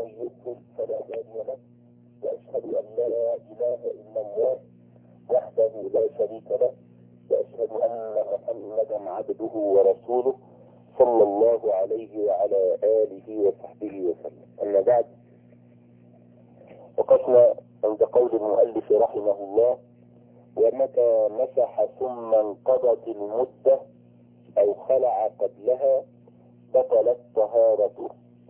ومن يضلل فلا هادي له، واشهد ان لا اله الا الله وحده لا شريك له، واشهد ان محمدا عبده ورسوله صلى الله عليه وعلى اله وصحبه وسلم. اما بعد، وقفنا عند قول المؤلف رحمه الله: ومتى مسح ثم انقضت المدة او خلع قبلها بطلت طهارته.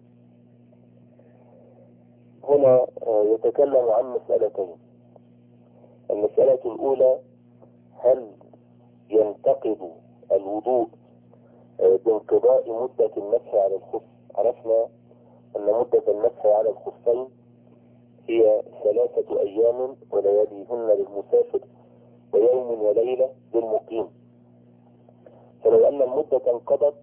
هنا يتكلم عن مسألتين. المسألة الأولى: هل ينتقض الوضوء بانقضاء مدة المسح على الخف؟ عرفنا أن مدة المسح على الخفين هي 3 أيام ولياليهن للمسافر ويوم وليلة للمقيم. فلو أن المدة انقضت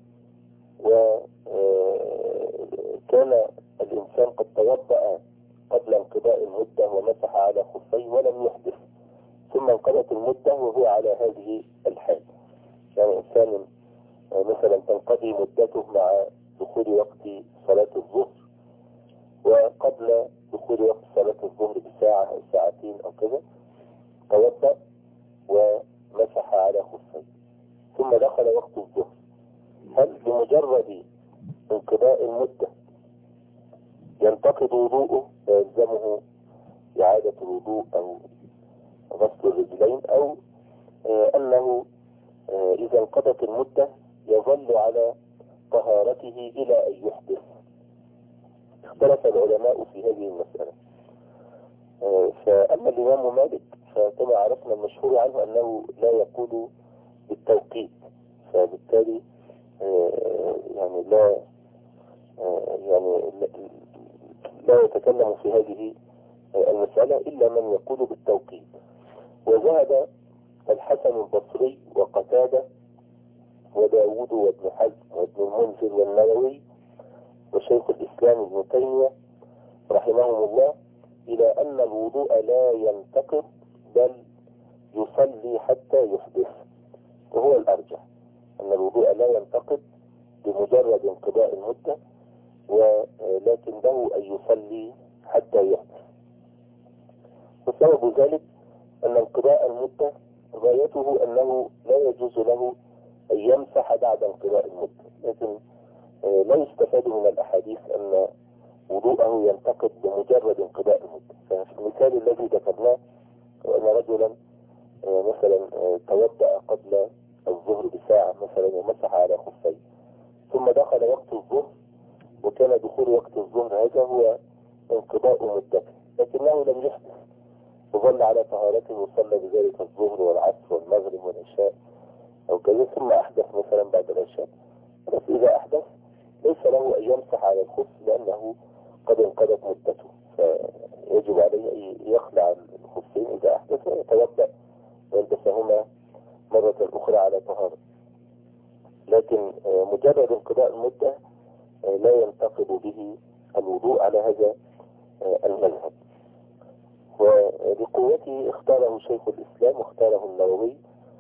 وكان الإنسان قد توضأ قبل انقضاء المدة ومسح على خفيه ولم يحدث، ثم انقضت المدة وهو على هذه الحال، يعني إنسان مثلا تنقضي مدته مع دخول وقت صلاة الظهر، وقبل دخول وقت صلاة الظهر بساعة أو ساعتين أو كذا توضأ ومسح على خفيه، ثم دخل وقت الظهر، هل بمجرد انقضاء المدة ينتقض وضوءه ويلزمه إعادة الوضوء أو غسل الرجلين، أو أنه إذا انقضت المدة يظل على طهارته إلى أن يحدث؟ اختلف العلماء في هذه المسألة. فأما الإمام مالك فكما عرفنا المشهور عنه أنه لا يقول بالتوقيت، فبالتالي يعني لا يتكلم في هذه المسألة إلا من يقول بالتوقيت. وذهب الحسن البصري وقتادة وداود وابن حزم وابن المنذر والنووي وشيخ الإسلام ابن تيمية رحمهم الله إلى أن الوضوء لا ينتقض بل يصلي حتى يحدث، وهو الأرجح أن الوضوء لا ينتقض بمجرد انقضاء المدة، ولكن له أن يصلي حتى يحدث. وسبب ذلك أن انقضاء المدة غايته أنه لا يجوز له أن يمسح بعد انقضاء المدة، لكن لا يستفاد من الأحاديث أن وضوءه ينتقض بمجرد انقضاء المدة. ففي المثال الذي ذكرناه وأن رجلا مثلا توضأ قبل الظهر بساعة مثلا ومسح على خفيه، ثم دخل وقت الظهر وكان دخول وقت الظهر هذا هو انقضاء مدته، لكنه لم يحدث وظل على طهارته وصلى بذلك الظهر والعصر والمغرب والعشاء أو كذا، ثم أحدث مثلا بعد العشاء. بس إذا أحدث ليس له أن يمسح على الخف لأنه قد انقضت مدته، فيجب عليه أن يخلع الخفين إذا أحدث ويتوضأ ويلبسهما مرة أخرى على طهارة. لكن مجرد انقضاء المدة لا ينتقض به الوضوء على هذا المذهب، ولقوته اختاره شيخ الإسلام واختاره النووي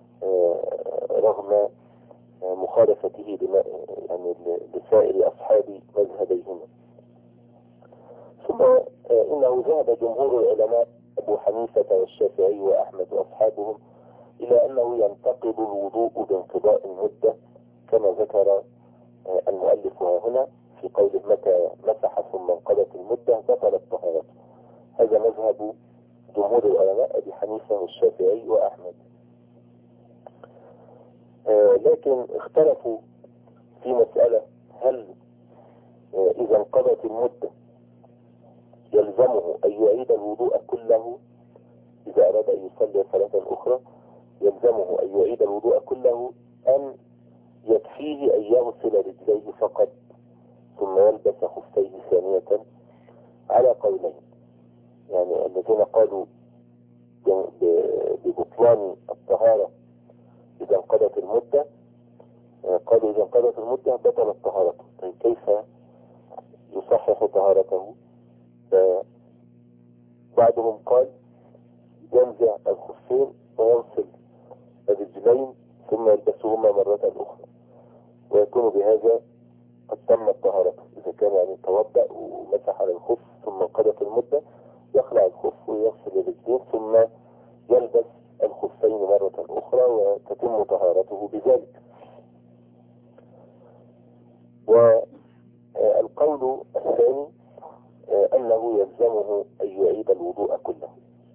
رغم مخالفته يعني لسائر أصحاب مذهبيهما. ثم إنه ذهب جمهور العلماء أبو حنيفة والشافعي وأحمد وأصحابهم إلى أنه ينتقض الوضوء بانقضاء المدة كما ذكر المؤلف هنا في قوله: متى مسح ثم انقضت المدة بطلت طهارته. هذا مذهب جمهور العلماء أبي حنيفة والشافعي وأحمد. لكن اختلفوا في مسألة: هل إذا انقضت المدة يلزمه أن يعيد الوضوء كله؟ إذا أراد أن يصلي صلاة أخرى يلزمه أن يعيد الوضوء كله، أم يكفيه أن يغسل رجليه فقط ثم يلبس خفيه ثانية؟ على قولين، يعني الذين قالوا ببطلان الطهارة إذا انقضت المدة قالوا إذا انقضت المدة بطلت طهارته. طيب كيف يصحح طهارته؟ بعضهم قال ينزع الخفين ويغسل الرجلين ثم يلبسهما مرة أخرى ويكون بهذا قد تمت طهارته، إذا كان يعني توضأ ومسح على الثاني أنه يلزمه أن يعيد الوضوء كله.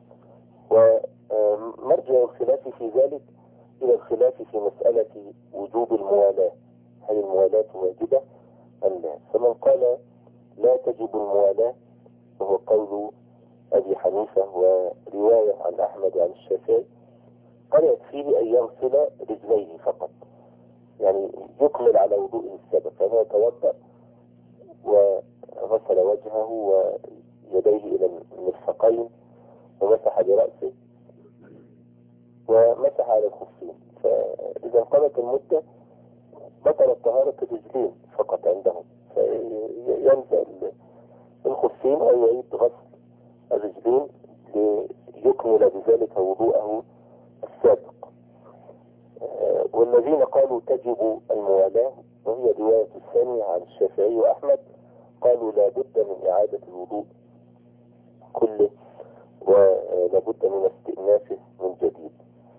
ومرجع الخلاف في ذلك إلى الخلاف في مسألة وجوب الموالاة، هل الموالاة واجبة أم لا؟ فمن قال لا تجب الموالاة وهو قول أبي حنيفة ورواية عن أحمد وعن الشافعي، قال يكفيه أن يغسل رجليه فقط، يعني يكمل على وضوءه السابق، فهو يتوضأ وغسل وجهه ويديه إلى المرفقين ومسح برأسه ومسح على الخفين. فإذا انقضت المدة بطلت طهارة الرجلين فقط عندهم، فينزل الخفين أو يعيد غسل الرجلين ليكمل بذلك وضوءه السابق. والذين قالوا تجب الموالاة وهي رواية الثانية عن الشافعي وأحمد، قالوا لا بد من إعادة الوضوء كله ولا بد من استئنافه من جديد.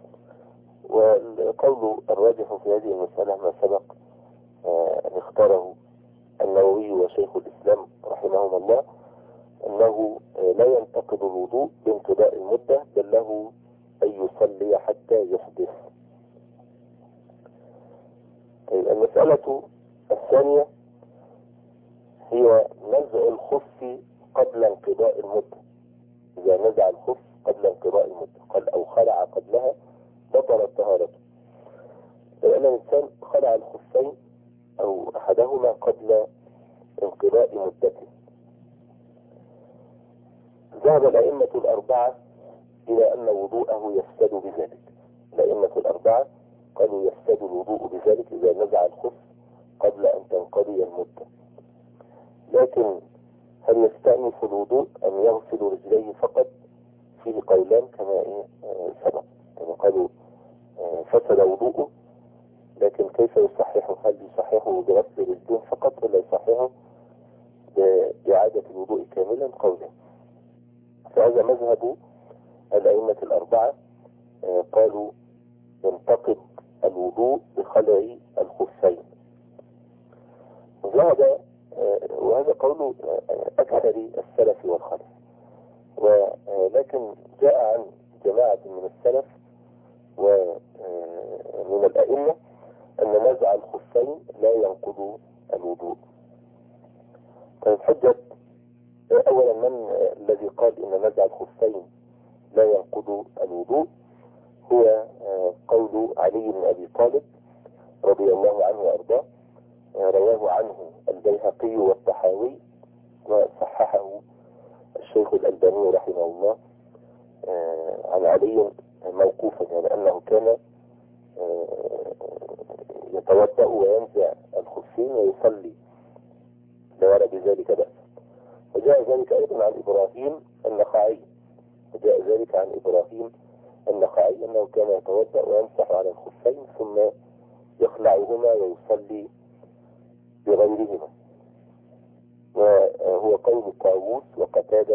والقول الراجح في هذه المسألة ما سبق أن اختاره النووي وشيخ الإسلام رحمهم الله، أنه لا ينتقض الوضوء بانقضاء المدة، بل له أن يصلي حتى يحدث. المسألة الثانية هي نزع الخف قبل انقضاء المدة. إذا نزع الخف قبل انقضاء المدة قال أو خلع قبلها بطلت طهارته. لأن الإنسان خلع الخفين أو أحدهما قبل انقضاء مدته. ذهب الأئمة الأربعة إلى أن وضوءه يفسد بذلك. الأئمة الأربعة قالوا يفسد الوضوء بذلك إذا نزع الخف قبل أن تنقضي المدة. لكن هل يستأنف الوضوء أم يغسل رجليه فقط؟ فيه قولان كما سبق، كما قالوا فسد وضوءه، لكن كيف يصححه؟ هل يصححه بغسل رجلين فقط ولا يصححه بإعادة الوضوء كاملا؟ قولان. فهذا مذهب الأئمة الأربعة، قالوا ينتقض الوضوء بخلع الخفين. وهذا قول أكثر السلف والخلف، ولكن جاء عن جماعة من السلف ومن الأئمة أن نزع الخفين لا ينقض الوضوء. طيب حجة أولا من الذي قال إن نزع الخفين لا ينقض الوضوء؟ هو قول علي بن أبي طالب رضي الله عنه وأرضاه، رواه عنه البيهقي والطحاوي وصححه الشيخ الألباني رحمه الله عن علي موقوفا، يعني أنه كان يتوضأ وينزع الخفين ويصلي لا يرى بذلك بأس. وجاء ذلك أيضا عن إبراهيم النخعي، أنه كان يتوضأ ويمسح على الخفين ثم يخلعهما ويصلي بغيرهما. وهو قول طاووس وقتادة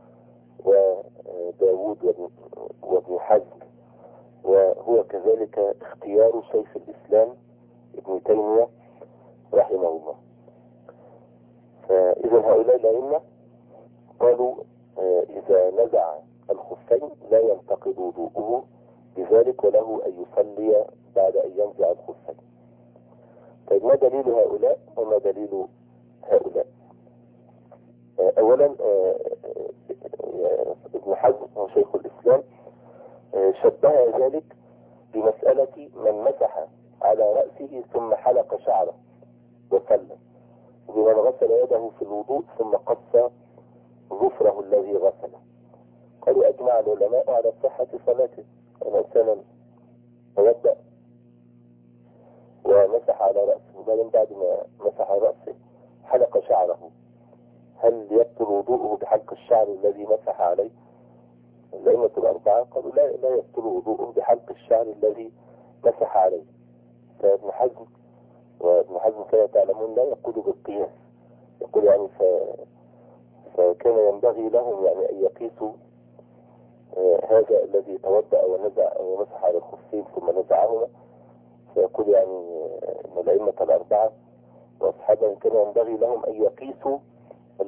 وداود وابن حزم، وهو كذلك اختيار شيخ الإسلام ابن تيمية رحمه الله. فإذا هؤلاء الأئمة قالوا إذا نزع الخفين لا ينتقض وضوءه بذلك وله أن يصلي بعد أن ينزع الخفين. طيب ما دليل هؤلاء وما دليل هؤلاء؟ أولا ابن حزم وشيخ الإسلام شبه ذلك بمسألة من مسح على رأسه ثم حلق شعره وصلى، وبمن غسل يده في الوضوء ثم قص ظفره الذي غسله. قالوا أجمع العلماء على صحة صلاته. أن إنسانا توضأ ومسح على رأسه وبعدين بعد ما مسح رأسه حلق شعره، هل يبطل وضوءه بحلق الشعر الذي مسح عليه؟ الأئمة الأربعة قالوا لا يبطل وضوءه بحلق الشعر الذي مسح عليه. فابن حزم كما تعلمون لا يقول بالقياس، يقول يعني فكان ينبغي لهم يعني أن يقيسوا هذا الذي توضأ ونزع ومسح على الخفين ثم نزعهما، فيقول يعني أن الأئمة الأربعة وأصحابهم كان ينبغي لهم أن يقيسوا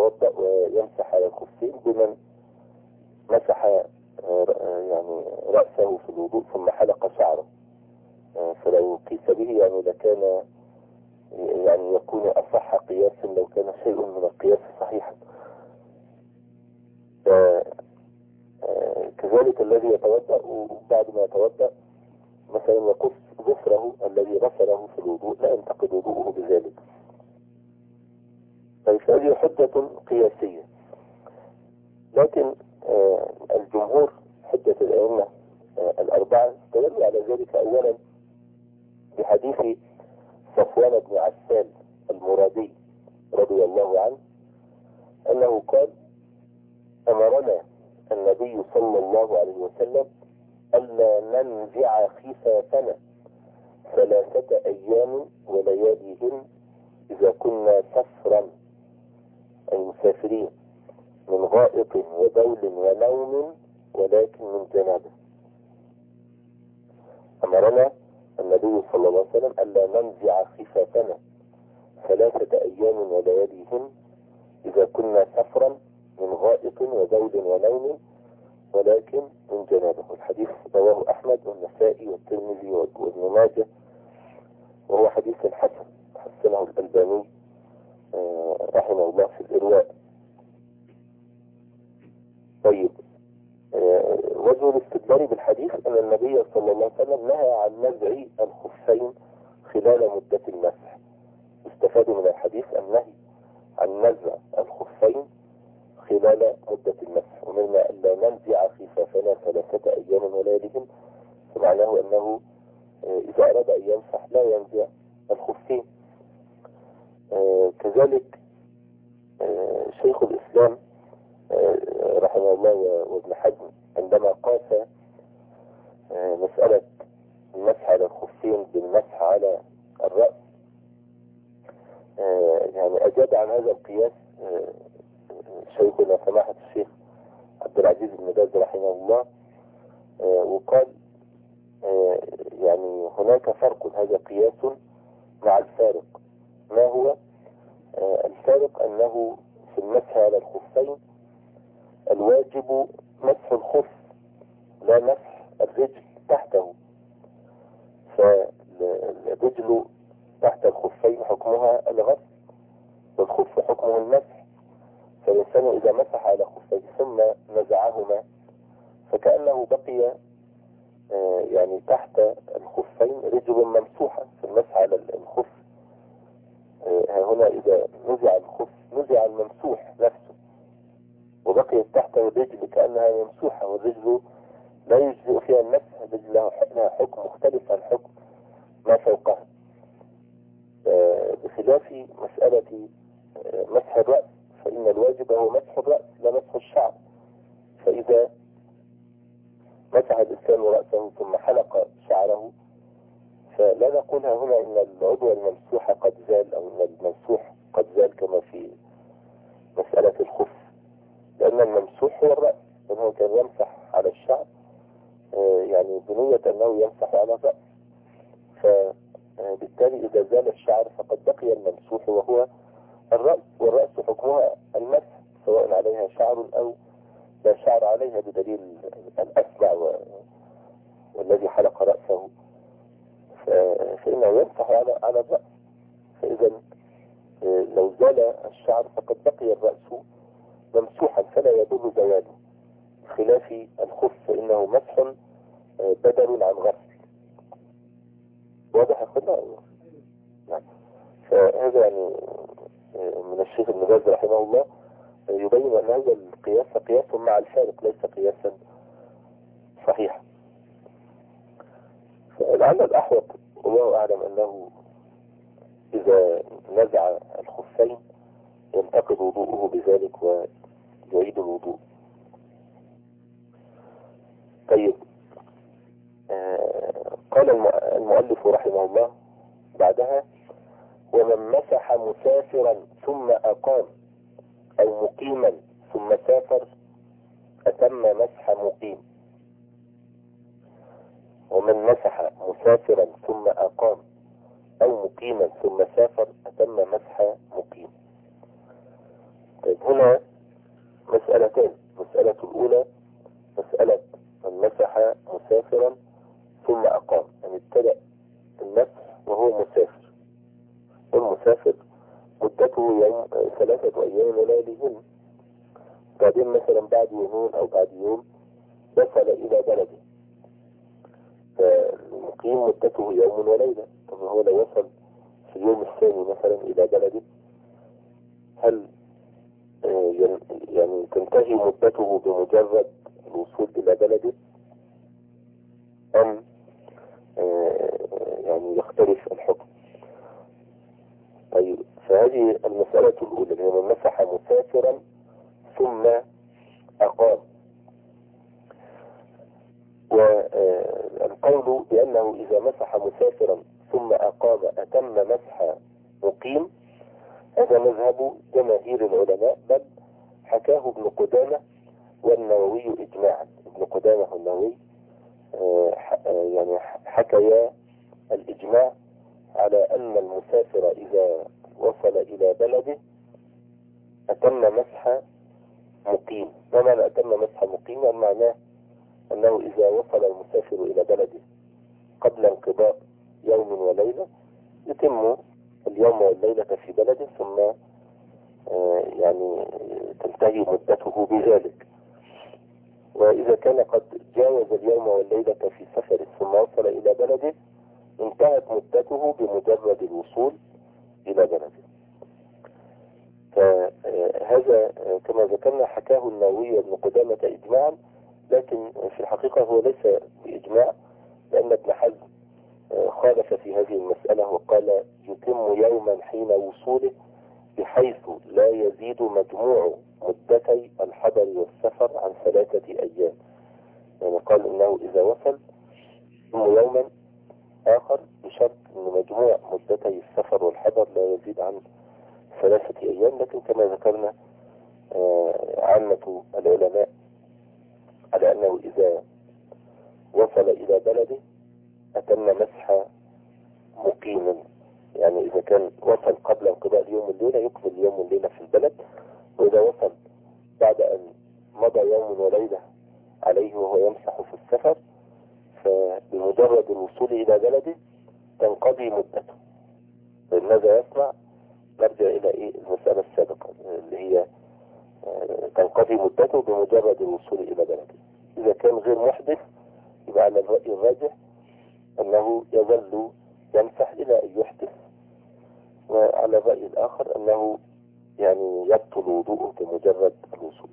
يتوضأ ويمسح على الخفين بمن مسح يعني رأسه في الوضوء ثم حلق شعره. فلو قيس به يعني لكان يعني يكون أصح قياسا لو كان شيء من القياس صحيحا. كذلك الذي يتوضأ وبعد ما يتوضأ مثلا يقص ظفره الذي غسله في الوضوء لا ينتقد وضوءه بذلك. فهذه حجة قياسية. لكن الجمهور حجة الأئمة الأربعة استدلوا على ذلك أولا بحديث صفوان بن عسال المرادي رضي الله عنه أنه قال: أمرنا النبي صلى الله عليه وسلم ألا ننزع خفافنا 3 أيام ولياليهن إذا كنا سفرا، أي مسافرين، من غائط وبول ونوم ولكن من جنابه. أمرنا النبي صلى الله عليه وسلم ألا ننزع خفافنا 3 أيام ولياليهن إذا كنا سفرا من غائط وبول ونوم ولكن من جنابه. الحديث رواه أحمد والنسائي والترمذي وابن ماجه، وهو حديث حسن حسنه الألباني رحمه الله في الإرواء. طيب، وجه الاستدلال بالحديث أن النبي صلى الله عليه وسلم نهى عن نزع الخفين خلال مدة المسح. استفاد من الحديث النهي عن نزع الخفين خلال مدة المسح، ومما أن لا ننزع خفافنا 3 أيام ولياليهن، فمعناه أنه إذا أراد أن يمسح لا ينزع الخفين. كذلك شيخ الإسلام رحمه الله وابن حزم عندما قاس مسألة المسح على الخفين بالمسح على الرأس يعني أجاب عن هذا القياس شيخنا سماحة الشيخ عبد العزيز بن باز رحمه الله، وقال يعني هناك فرق، هذا قياس مع الفارق. ما هو الفارق؟ أنه في المسح على الخفين الواجب مسح الخف لا مسح الرجل تحته، فالرجل تحت الخفين حكمها الغسل والخف حكمه المسح. فالإنسان إذا مسح على خفيه ثم نزعهما فكأنه بقي يعني تحت الخفين رجل ممسوحة في المسح على الخف. هنا إذا نزع الخف نزع الممسوح نفسه وبقيت تحته الرجل كأنها ممسوحة، والرجل لا يجزئ فيها المسح، الرجل لها حكم مختلف عن حكم ما فوقها، بخلاف مسألة مسح الرأس، فإن الواجب هو مسح الرأس لا مسح الشعر. فإذا مسح الإنسان رأسه ثم حلق شعره فلا نقول هنا إن العضو الممسوح قد زال أو إن الممسوح قد زال كما في مسألة الخف، لأن الممسوح هو الرأس، لأنه كان يمسح على الشعر يعني بنية أنه يمسح على الرأس، فبالتالي إذا زال الشعر فقد بقي الممسوح وهو الرأس، والرأس حكمها المسح سواء عليها شعر أو لا شعر عليها، بدليل الأسبع والذي حلق رأسه فإنه يمسح على الرأس. فإذا لو زال الشعر فقد بقي الرأس ممسوحا فلا يضر زواله، بخلاف الخف فإنه مسح بدل عن غسل. واضح يا اخوانا؟ نعم. فهذا يعني من الشيخ ابن باز رحمه الله يبين أن هذا القياس قياس مع الفارق ليس قياسا صحيحا. فلعل الأحوط والله أعلم أنه إذا نزع الخفين ينتقض وضوءه بذلك ويعيد الوضوء. طيب، قال المؤلف رحمه الله بعدها: ومن مسح مسافرا ثم أقام أو مقيما ثم سافر أتم مسح مقيم. ومن مسح مسافرا ثم أقام أو مقيما ثم سافر أتم مسح مقيم. طيب هنا مسألتان. المسألة الأولى مسألة من مسح مسافرا ثم أقام، يعني ابتدأ المسح وهو مسافر، والمسافر مدته يوم 3 أيام ولياليهن، بعدين مثلا بعد يومين أو بعد يوم وصل إلى بلده، فالمقيم مدته يوم وليلة. طب هو لو وصل في اليوم الثاني مثلا إلى بلده، هل يعني تنتهي مدته بمجرد الوصول إلى بلده، أم يعني يختلف الحكم؟ طيب فهذه المسألة الأولى اللي هي من مسح مسافرا ثم أقام. والقول بأنه إذا مسح مسافرا ثم أقام أتم مسح مقيم، هذا مذهب جماهير العلماء، بل حكاه ابن قدامة والنووي إجماعا. ابن قدامة والنووي يعني حكيا الإجماع على أن المسافر إذا وصل إلى بلده أتم مسح مقيم. ما معنى أتم مسح مقيم؟ يعني معناه أنه إذا وصل المسافر إلى بلده قبل انقضاء يوم وليلة يتم اليوم والليلة في بلده، ثم يعني تنتهي مدته بذلك. وإذا كان قد جاوز اليوم والليلة في سفر ثم وصل إلى بلده انتهت مدته بمجرد الوصول إلى بلده. فهذا كما ذكرنا حكاه النووي وابن قدامة إجماعا، لكن في الحقيقة هو ليس بإجماع، لأن ابن حزم خالف في هذه المسألة وقال يتم يوما حين وصوله، بحيث لا يزيد مجموع مدتي الحضر والسفر عن 3 أيام. يعني قال إنه إذا وصل يتم يوما آخر بشرط أن مجموع مدتي السفر والحضر لا يزيد عن 3 أيام. لكن كما ذكرنا عامة العلماء على أنه إذا وصل إلى بلده أتم مسح مقيما، يعني إذا كان وصل قبل انقضاء اليوم والليلة يقضي اليوم والليلة في البلد، وإذا وصل بعد أن مضى يوم وليلة عليه وهو يمسح في السفر، فبمجرد الوصول إلى بلده تنقضي مدته. ماذا يصنع؟ نرجع إلى المسألة السابقة اللي هي تنقضي مدته بمجرد الوصول إلى بلده. إذا كان غير محدث يبقى على الرأي الراجح أنه يظل يمسح إلى أن يحدث، وعلى الرأي الآخر أنه يعني يبطل وضوءه بمجرد الوصول.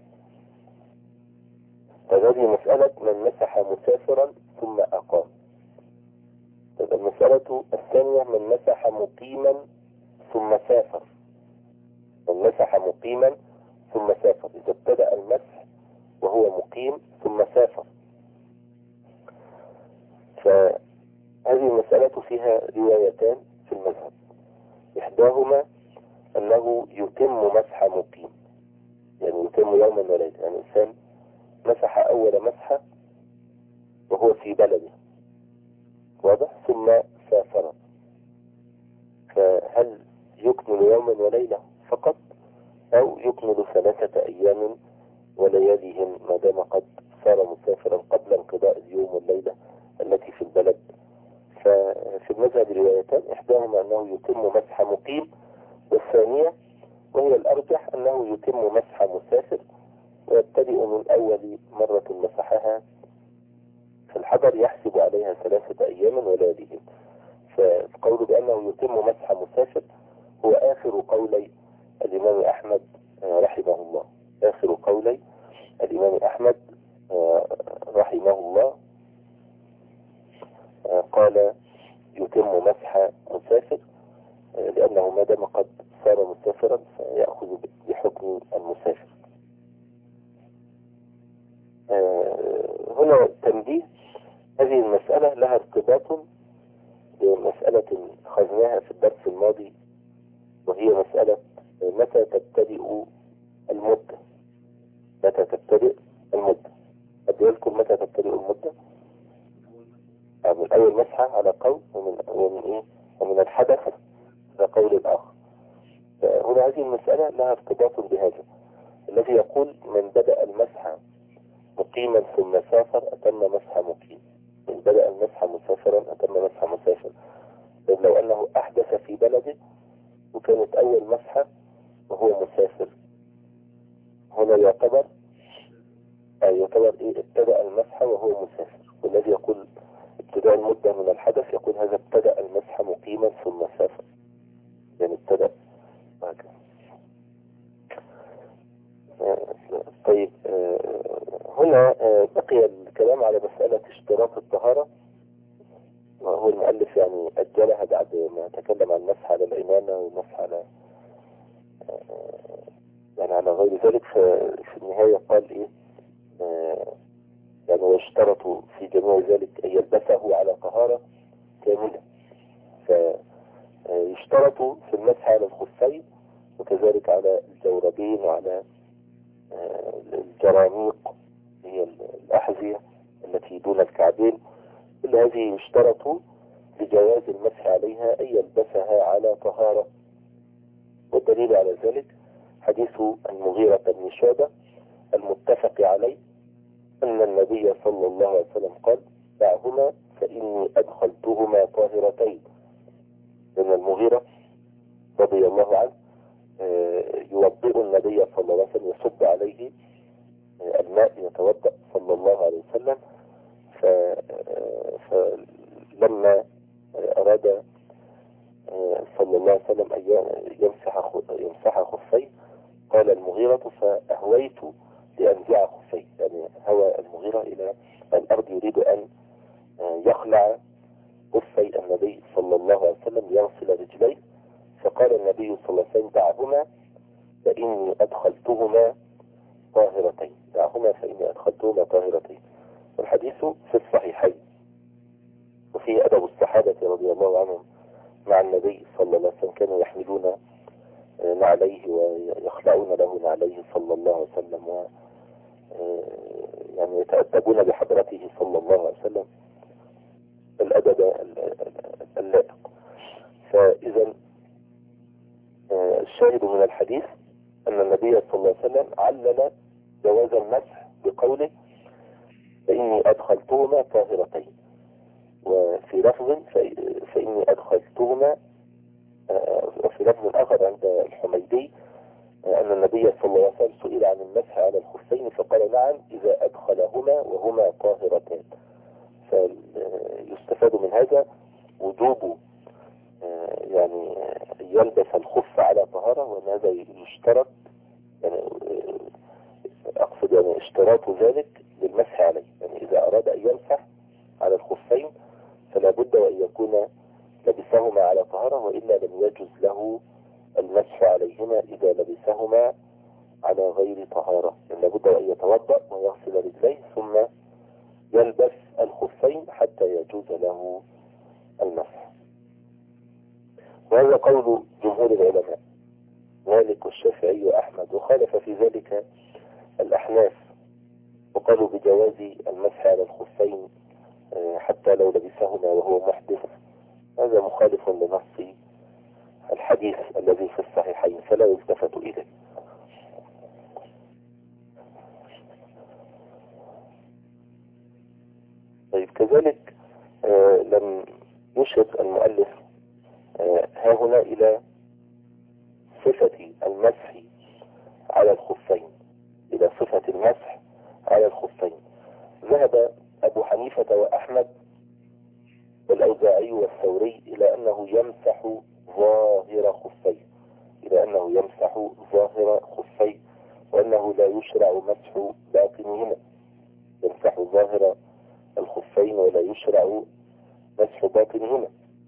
فهذه مسألة من مسح مسافرا ثم أقام. المسألة الثانية من مسح مقيما ثم سافر. من مسح مقيما ثم سافر، إذا ابتدأ المسح وهو مقيم ثم سافر. فهذه المسألة فيها روايتان في المذهب، إحداهما أنه يتم مسح مقيم، يعني يتم يوما وليلة، يعني إنسان مسح أول مسحة وهو في بلده، واضح، ثم سافر، فهل يكمل يوما وليلة فقط أو يكمل 3 أيام ولياليهم ما دام قد صار مسافرا قبل انقضاء اليوم والليلة التي في البلد؟ ففي المذهب روايتان، إحداهما أنه يتم مسح مقيم، والثانية وهي الأرجح أنه يتم مسح مسافر ويبتدئ من أول مرة مسحها في الحضر يحسب عليها 3 أيام ولياليهم. فالقول بأنه يتم مسح مسافر هو آخر قولي الإمام أحمد رحمه الله. آخر قولي الإمام أحمد رحمه الله قال يتم مسح مسافر، لأنه ما دام قد صار مسافرا فيأخذ بحكم المسافر. هنا تنبيه، هذه المسألة لها ارتباط بمسألة أخذناها في الدرس الماضي، وهي مسألة متى تبتدئ المدة. متى تبتدئ المدة؟ أدي لكم متى تبتدئ المدة؟ من أول مسحة على قول، ومن الحدث على قول الآخر. هنا هذه المسألة لها ارتباط بهذا، والذي يقول من بدأ المسح مقيما ثم سافر أتم مسح مقيم، من بدأ المسح مسافرا أتم مسح مسافر. لو أنه أحدث في بلده وكانت أول مسحة وهو مسافر، هنا يعتبر إيه؟ ابتدأ المسح وهو مسافر. والذي يقول ابتداء المدة من الحدث يقول هذا ابتدأ المسح مقيما ثم سافر، يعني ابتدأ هكذا. طيب، هنا بقي الكلام على مسألة اشتراط الطهارة، وهو المؤلف يعني أجلها بعد ما تكلم عن المسح على العمامة والمسح على يعني على غير ذلك. في النهاية قال إيه؟ يعني واشترطوا في جميع ذلك أن يلبسه على طهارة كاملة. فيشترطوا في المسح على الخفين وكذلك على الجوربين وعلى الجرانيق، هي الأحذية التي دون الكعبين. كل هذه يشترط لجواز المسح عليها أن يلبسها على طهارة. والدليل على ذلك حديث المغيرة بن شعبة المتفق عليه أن النبي صلى الله عليه وسلم قال دعهما فإني أدخلتهما طاهرتين. لأن المغيرة رضي الله عنه يوضئ النبي صلى الله عليه وسلم، يصب عليه الماء يتوضأ صلى الله عليه وسلم. فلما أراد صلى الله عليه وسلم أن يمسح خفيه قال المغيرة فأهويت لأنزع خفيه، يعني هوى المغيرة إلى الأرض يريد أن يخلع خفي النبي صلى الله عليه وسلم ليغسل رجليه. فقال النبي صلى الله عليه وسلم دعهما فإني أدخلتهما طاهرتين، دعهما فإني أدخلتهما طاهرتين. والحديث في الصحيحين. وفيه أدب الصحابة رضي الله عنهم مع النبي صلى الله عليه وسلم، كانوا يحملون نعليه ويخلعون له نعليه صلى الله عليه وسلم، و يعني يتأدبون بحضرته صلى الله عليه وسلم الأدب اللائق. فإذا الشاهد من الحديث أن النبي صلى الله عليه وسلم علل جواز المسح بقوله فإني أدخلتهما طاهرتين. وفي لفظ فإني أدخلتهما، وفي لفظ آخر عند الحميدي أن النبي صلى الله عليه وسلم سئل عن المسح على الخفين فقال نعم إذا أدخلهما وهما طاهرتان. فيستفاد من هذا وجوب يعني يلبس الخف على طهارة، وأن هذا يشترط، يعني أقصد يعني اشتراط ذلك للمسح عليه. يعني إذا أراد أن يمسح على الخفين فلا بد وأن يكون لبسهما على طهارة، وإلا لم يجوز له المسح عليهما إذا لبسهما على غير طهارة. يعني لابد أن يتوضأ ويغسل رجليه ثم يلبس الخفين حتى يجوز له المسح. وهذا قول جمهور العلماء مالك والشافعي وأحمد، وخالف في ذلك الأحناف وقالوا بجواز المسح على الخفين حتى لو لبسهما وهو محدث. هذا مخالف لنص الحديث الذي في الصحيحين فلا يلتفت إليه. طيب، كذلك لم يشر المؤلف ها هنا إلى صفة المسح على الخفين، إلى صفة المسح على الخفين. ذهب أبو حنيفة وأحمد والأوزاعي والثوري إلى أنه يمسح ظاهر خفيه، إلى أنه يمسح ظاهر خفيه، وأنه لا يشرع مسح باطنهما، يمسح ظاهر الخفين ولا يشرع مسح باطنهما.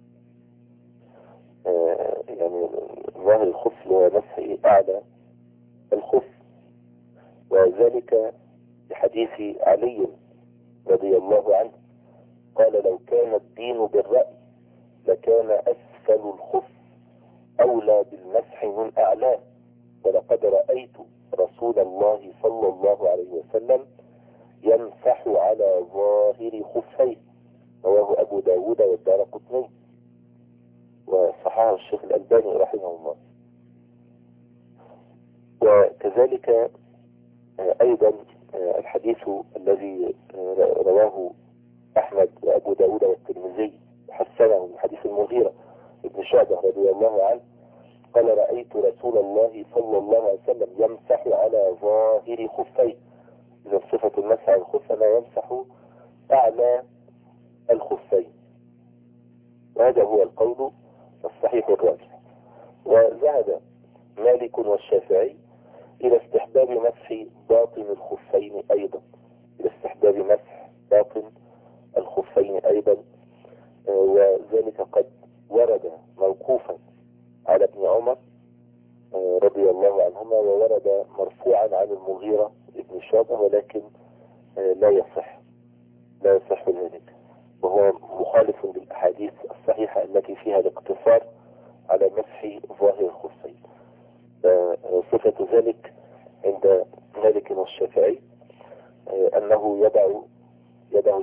يعني ظاهر الخف هو مسح أعلى الخف، وذلك بحديث علي رضي الله عنه قال لو كان الدين بالرأي لكان أسفل الخف أولى بالمسح من أعلاه، ولقد رأيت رسول الله صلى الله عليه وسلم يمسح على ظاهر خفيه. رواه أبو داود والدارقطني وصححه الشيخ الألباني رحمه الله. وكذلك أيضا الحديث الذي رواه أحمد وأبو داود والترمذي حسنه من حديث المغيرة ابن شعبة رضي الله عنه قال رأيت رسول الله صلى الله عليه وسلم يمسح على ظاهر خفيه. إذا صفة المسح على الخف لا يمسح أعلى الخفين، وهذا هو القول الصحيح الراجح. وذهب مالك والشافعي إلى استحباب مسح باطن الخفين أيضا، إلى استحباب مسح باطن الخفين أيضا، وذلك قد ورد موقوفا على ابن عمر رضي الله عنهما، وورد مرفوعا عن المغيرة ابن شعبة، ولكن لا يصح ذلك، وهو مخالف للأحاديث الصحيحة التي فيها الاقتصار على مسح ظاهر الخفين. صفة ذلك عند مالك والشافعي أنه يضع يده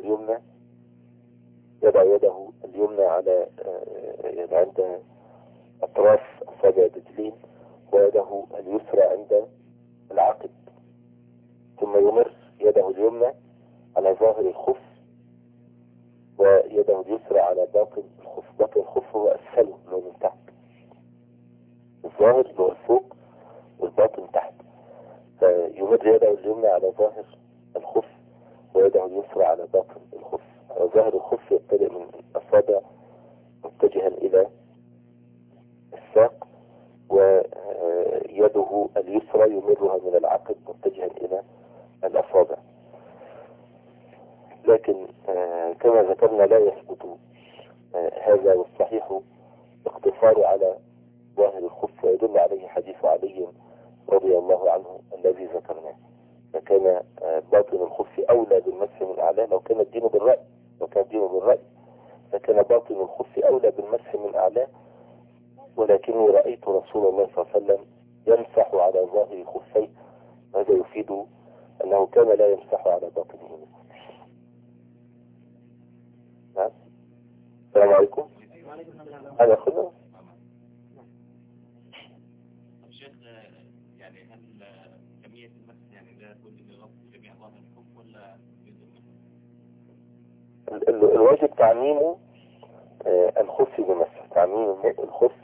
اليمنى على عند أطراف أصابع الرجلين، ويده اليسرى عند العقب، ثم يمر يده اليمنى على ظاهر الخف، ويده اليسرى على باطن الخف. باطن الخف هو أسفله اللي هو من تحت، الظاهر اللي هو فوق والباطن تحت، فيمر يده اليمنى على ظاهر الخف ويده اليسرى على باطن الخف. ظاهر الخف يبتدئ من الأصابع متجها إلى الساق، ويده اليسرى يمرها من العقب متجها إلى الأصابع. لكن كما ذكرنا لا يثبت هذا، والصحيح اقتصار على ظاهر الخف، ويدل عليه حديث علي رضي الله عنه الذي ذكرناه، فكان باطن الخف أولى بالمسح من أعلاه. لو كان الدين بالرأي فكان باطن الخف أولى بالمسح من أعلاه، ولكني رأيت رسول الله صلى الله عليه وسلم يمسح على ظاهر خفيه، هذا يفيد أنه كان لا يمسح على باطنه. نعم. السلام عليكم. هذا خذ. الشيخ يعني هل كمية المسح يعني لا تكون لغطي جميع ظاهر الحكم ولا جزء منه؟ الواجب تعميم الخف بمسح، تعميم الخف.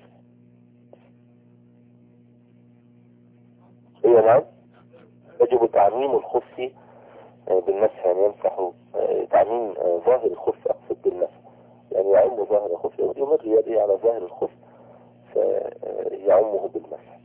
هي نعم، يجب تعميم الخف بالمسح، يعني يمسح تعميم ظاهر الخف، أقصد بالمسح يعني يعم ظاهر الخف، يمر يده على ظاهر الخف فيعمه بالمسح.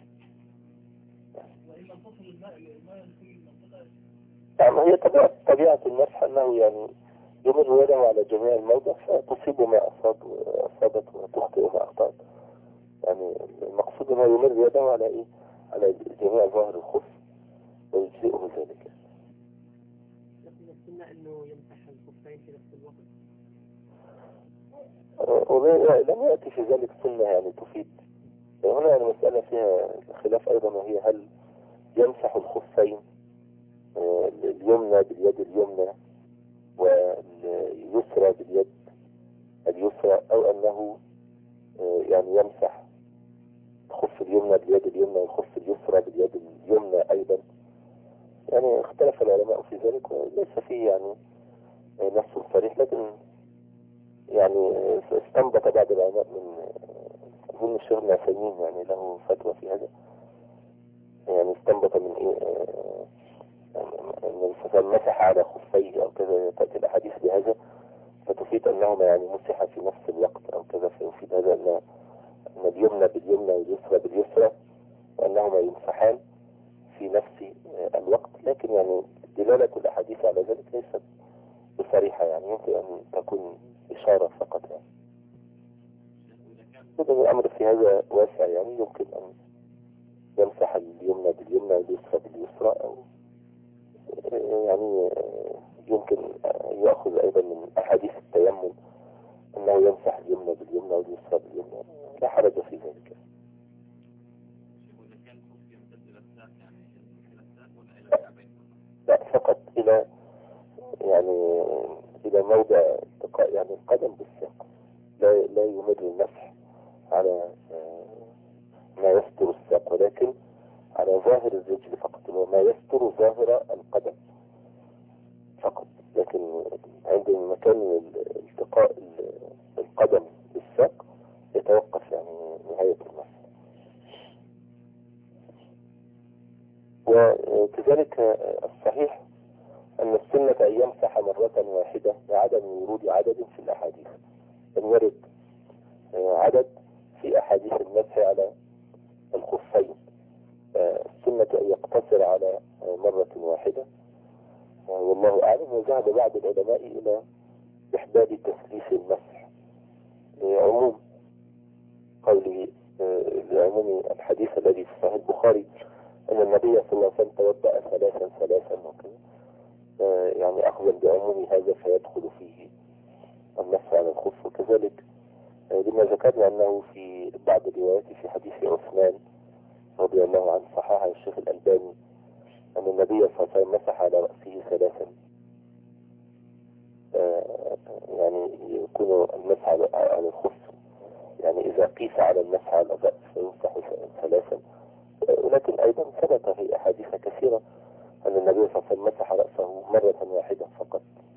يعني هي طبيعة المسح أنه يعني يمر يده على جميع الموضع فتصيب ما أصابت وتخطئ ما أخطأت. يعني المقصود أنه يمر يده على إيه؟ على جميع ظاهر الخف ويجزئه ذلك. لكن السنة أنه يمسح الخفين في نفس الوقت. لم يأتي في ذلك سنة يعني تفيد. هنا يعني مسألة فيها خلاف أيضا، وهي هل يمسح الخفين اليمنى باليد اليمنى واليسرى باليد اليسرى، أو أنه يعني يمسح الخف اليمنى باليد اليمنى والخف اليسرى باليد اليمنى أيضا. يعني اختلف العلماء في ذلك، وليس فيه يعني نص صريح، لكن يعني استنبط بعض العلماء من أظن الشيخ ابن عثيمين يعني له فتوى في هذا، يعني استنبط من إيه أن الإنسان مسح على خفيه أو كذا، تأتي الأحاديث بهذا فتفيد أنهما يعني مسح في نفس الوقت أو كذا، فيفيد هذا أن اليمنى باليمنى واليسرى باليسرى وأنهما يمسحان في نفس الوقت. لكن يعني دلالة الأحاديث على ذلك ليست بصريحة، يعني يمكن أن تكون إشارة فقط. يعني الأمر في هذا واسع، يعني يمكن أن يمسح اليمنى باليمنى واليسرى باليسرى، أو يعني يمكن يأخذ أيضا من أحاديث التيمم أنه يمسح اليمنى باليمنى واليسرى باليمنى، لا حرج في ذلك. لا، فقط إلى يعني إلى موضع التقاء يعني القدم بالساق، لا يمر المسح على ما يستر الساق، ولكن على ظاهر الرجل فقط، وما يستر يستر ظاهر القدم فقط، لكن عند مكان التقاء القدم بالساق يتوقف يعني نهاية المسح. وكذلك الصحيح أن السنة أن يمسح مرة واحدة لعدم ورود عدد في الأحاديث. أن يرد عدد في أحاديث المسح على الخفين، السنة أن يقتصر على مرة واحدة والله أعلم. وذهب بعض العلماء إلى إحباب تثليث المسح لعموم قوله، لعموم الحديث الذي في صحيح البخاري أن النبي صلى الله عليه وسلم توضأ ثلاثا وكذا، يعني أخذا بعموم هذا فيدخل فيه المسح على الخف. وكذلك لما ذكرنا أنه في بعض الروايات في حديث عثمان رضي الله عنه صححه الشيخ الألباني أن النبي صلى الله عليه وسلم مسح على رأسه ثلاثا، يعني يكون المسح على الخف يعني إذا قيس على المسح على الرأس فيمسح ثلاثا. ولكن أيضا ثبت في أحاديث كثيرة أن النبي صلى الله عليه وسلم مسح رأسه مرة واحدة فقط.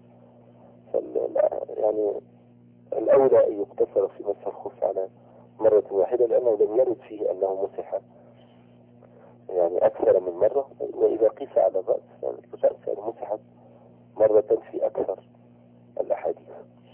يعني الأولى أن يقتصر في مسح الخف على مرة واحدة، لأنه لم يرد فيه أنه مسح يعني أكثر من مرة. وإذا قيس على الرأس يعني مسحت مرة في أكثر الأحاديث.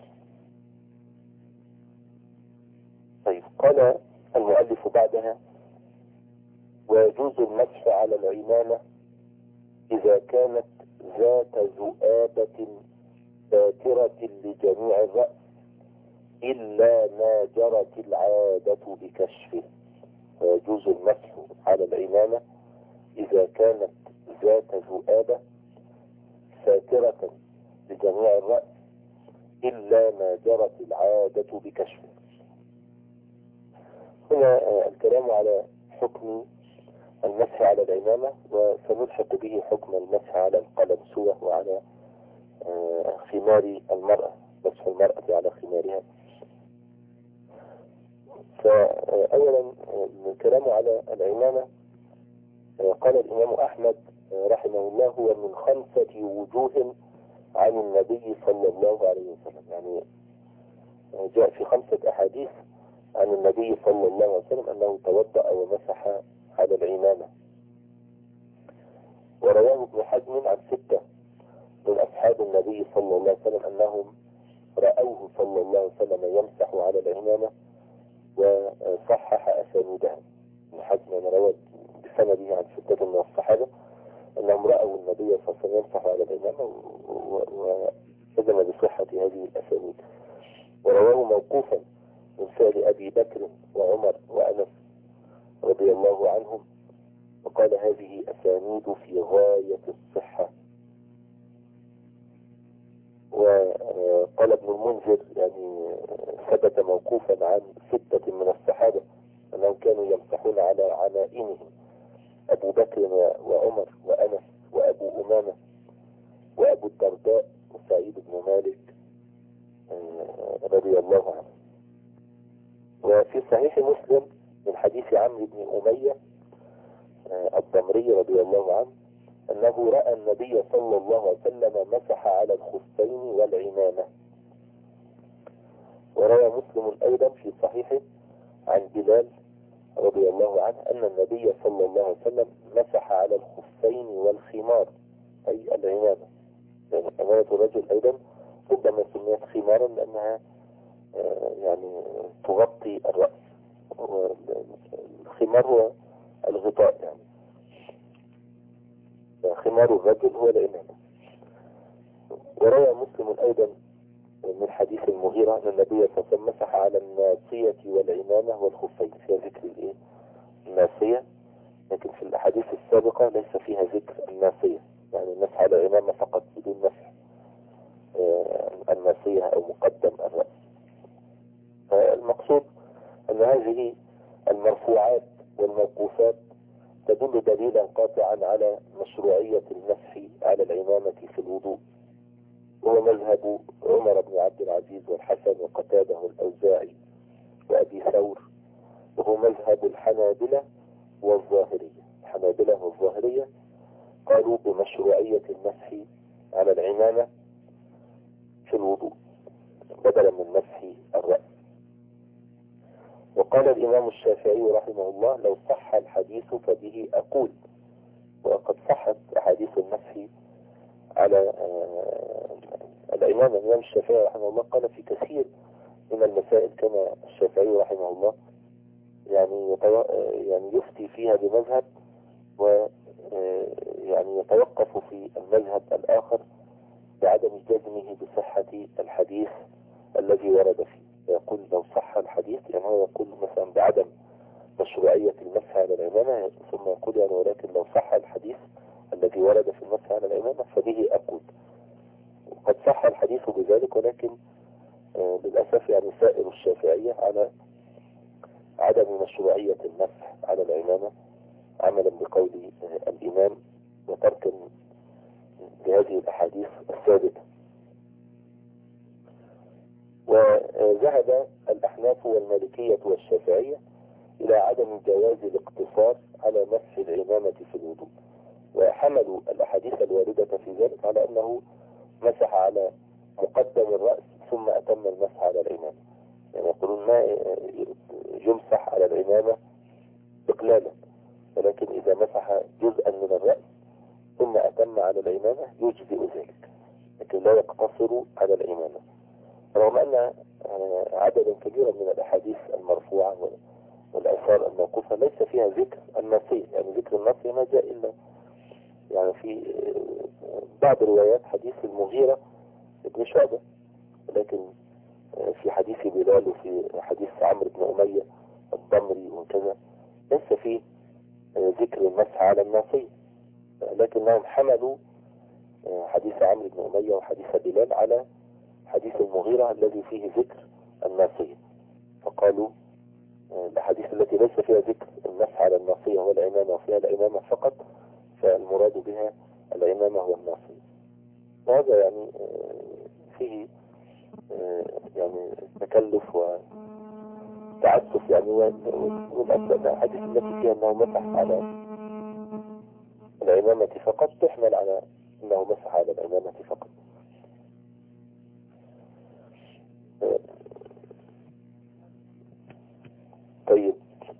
طيب، قال المؤلف بعدها: ويجوز المسح على العمامة إذا كانت ذات ذؤابة ساترة لجميع الرأس إلا ما جرت العادة بكشفه. ويجوز المسح على العمامة إذا كانت ذات ذؤابة ساترة لجميع الرأس إلا ما جرت العادة بكشفه. هنا الكلام على حكم المسح على العمامة، وسنلحق به حكم المسح على القلنسوة وعلى خمار المرأة، مسح المرأة على خمارها. فأولا الكلام على العمامة، قال الإمام أحمد رحمه الله: هو من 5 وجوه عن النبي صلى الله عليه وسلم. يعني جاء في 5 أحاديث عن النبي صلى الله عليه وسلم أنه توضأ ومسح على العمامة. ورواه ابن حزم عن 6 من أصحاب النبي صلى الله عليه وسلم أنهم رأوه صلى الله عليه وسلم يمسح على العمامة، وصحح أسانيدها. ابن حزم روى بسنده عن 6 من الصحابة أنهم رأوا النبي صلى الله عليه وسلم يمسح على العمامة، وجزم بصحة هذه الأسانيد. ورواه موقوفا من فعل أبي بكر وعمر وأنس رضي الله عنهم، وقال: هذه أسانيد في غاية الصحة. وقال ابن المنذر يعني ثبت موقوفا عن 6 من الصحابة أنهم كانوا يمسحون على عمائمهم: أبو بكر وعمر وأنس وأبو أمامة وأبو الدرداء وسعيد بن مالك رضي الله عنه. وفي صحيح مسلم من حديث عمرو بن أمية الضمري رضي الله عنه أنه رأى النبي صلى الله عليه وسلم مسح على الخفين والعمامة. وروى مسلم أيضا في صحيحه عن بلال رضي الله عنه أن النبي صلى الله عليه وسلم مسح على الخفين والخمار، أي العمامة. يعني عمامة الرجل أيضا ربما سميت خمارا لأنها يعني تغطي الرأس، والخمار هو الغطاء، يعني خمار الرجل هو العمامة. وروى مسلم أيضا من حديث المغيرة أن النبي صلى الله عليه وسلم مسح على الناصية والعمامة والخفين. فيها ذكر الإيه؟ الناصية، لكن في الأحاديث السابقة ليس فيها ذكر الناصية، يعني المسح على العمامة فقط بدون مسح الناصية أو مقدم الرأس. فالمقصود أن هذه المرفوعات والموقوفات تدل دليلا قاطعا على مشروعية المسح على العمامة في الوضوء. هو مذهب عمر بن عبد العزيز والحسن وقتادة والأوزاعي وأبي ثور، وهو مذهب الحنابلة والظاهرية. الحنابلة والظاهرية قالوا بمشروعية المسح على العمامة في الوضوء بدلا من مسح الرأس. وقال الإمام الشافعي رحمه الله: لو صح الحديث فبه أقول. وقد صحت أحاديث المسح على الإمام الإمام الشافعي رحمه الله قال في كثير من المسائل كما الشافعي رحمه الله يعني يفتي فيها بمذهب، ويعني يتوقف في المذهب الآخر بعدم جزمه بصحة الحديث الذي ورد فيه. يقول لو صح الحديث، يعني هو يقول مثلا بعدم مشروعية المسح على العمامة، ثم يقول يعني ولكن لو صح الحديث الذي ورد في المسح على العمامة فبه أقول. وقد صح الحديث بذلك، ولكن للأسف يعني سائر الشافعية على عدم مشروعية المسح على العمامة عملا بقول الإمام وتركا لهذه الأحاديث الثابتة. وذهب الأحناف والمالكية والشافعية إلى عدم جواز الاقتصار على مسح العمامة في الوضوء، وحملوا الأحاديث الواردة في ذلك على أنه مسح على مقدم الرأس ثم أتم المسح على العمامة. يعني يقولون ما يمسح على العمامة إقلالا، ولكن إذا مسح جزءا من الرأس ثم أتم على العمامة يجزئ ذلك، لكن لا يقتصر على العمامة. رغم أن عددا كبيرا من الأحاديث المرفوعة والآثار الموقوفة ليس فيها ذكر الناصية، يعني ذكر الناصية ما جاء إلا يعني في بعض روايات حديث المغيرة ابن شعبة، لكن في حديث بلال وفي حديث عمرو بن أمية الضمري وكذا ليس فيه ذكر المسح على الناصية، لكنهم حملوا حديث عمرو بن أمية وحديث بلال على حديث المغيرة الذي فيه ذكر الناصية، فقالوا الأحاديث التي ليس فيها ذكر المسح على الناصية والعمامة وفيها العمامة فقط فالمراد بها العمامة والناصية. وهذا يعني فيه يعني تكلف وتعسف، يعني والأحاديث التي فيها أنه مسح على العمامة فقط تحمل على أنه مسح على العمامة فقط. طيب،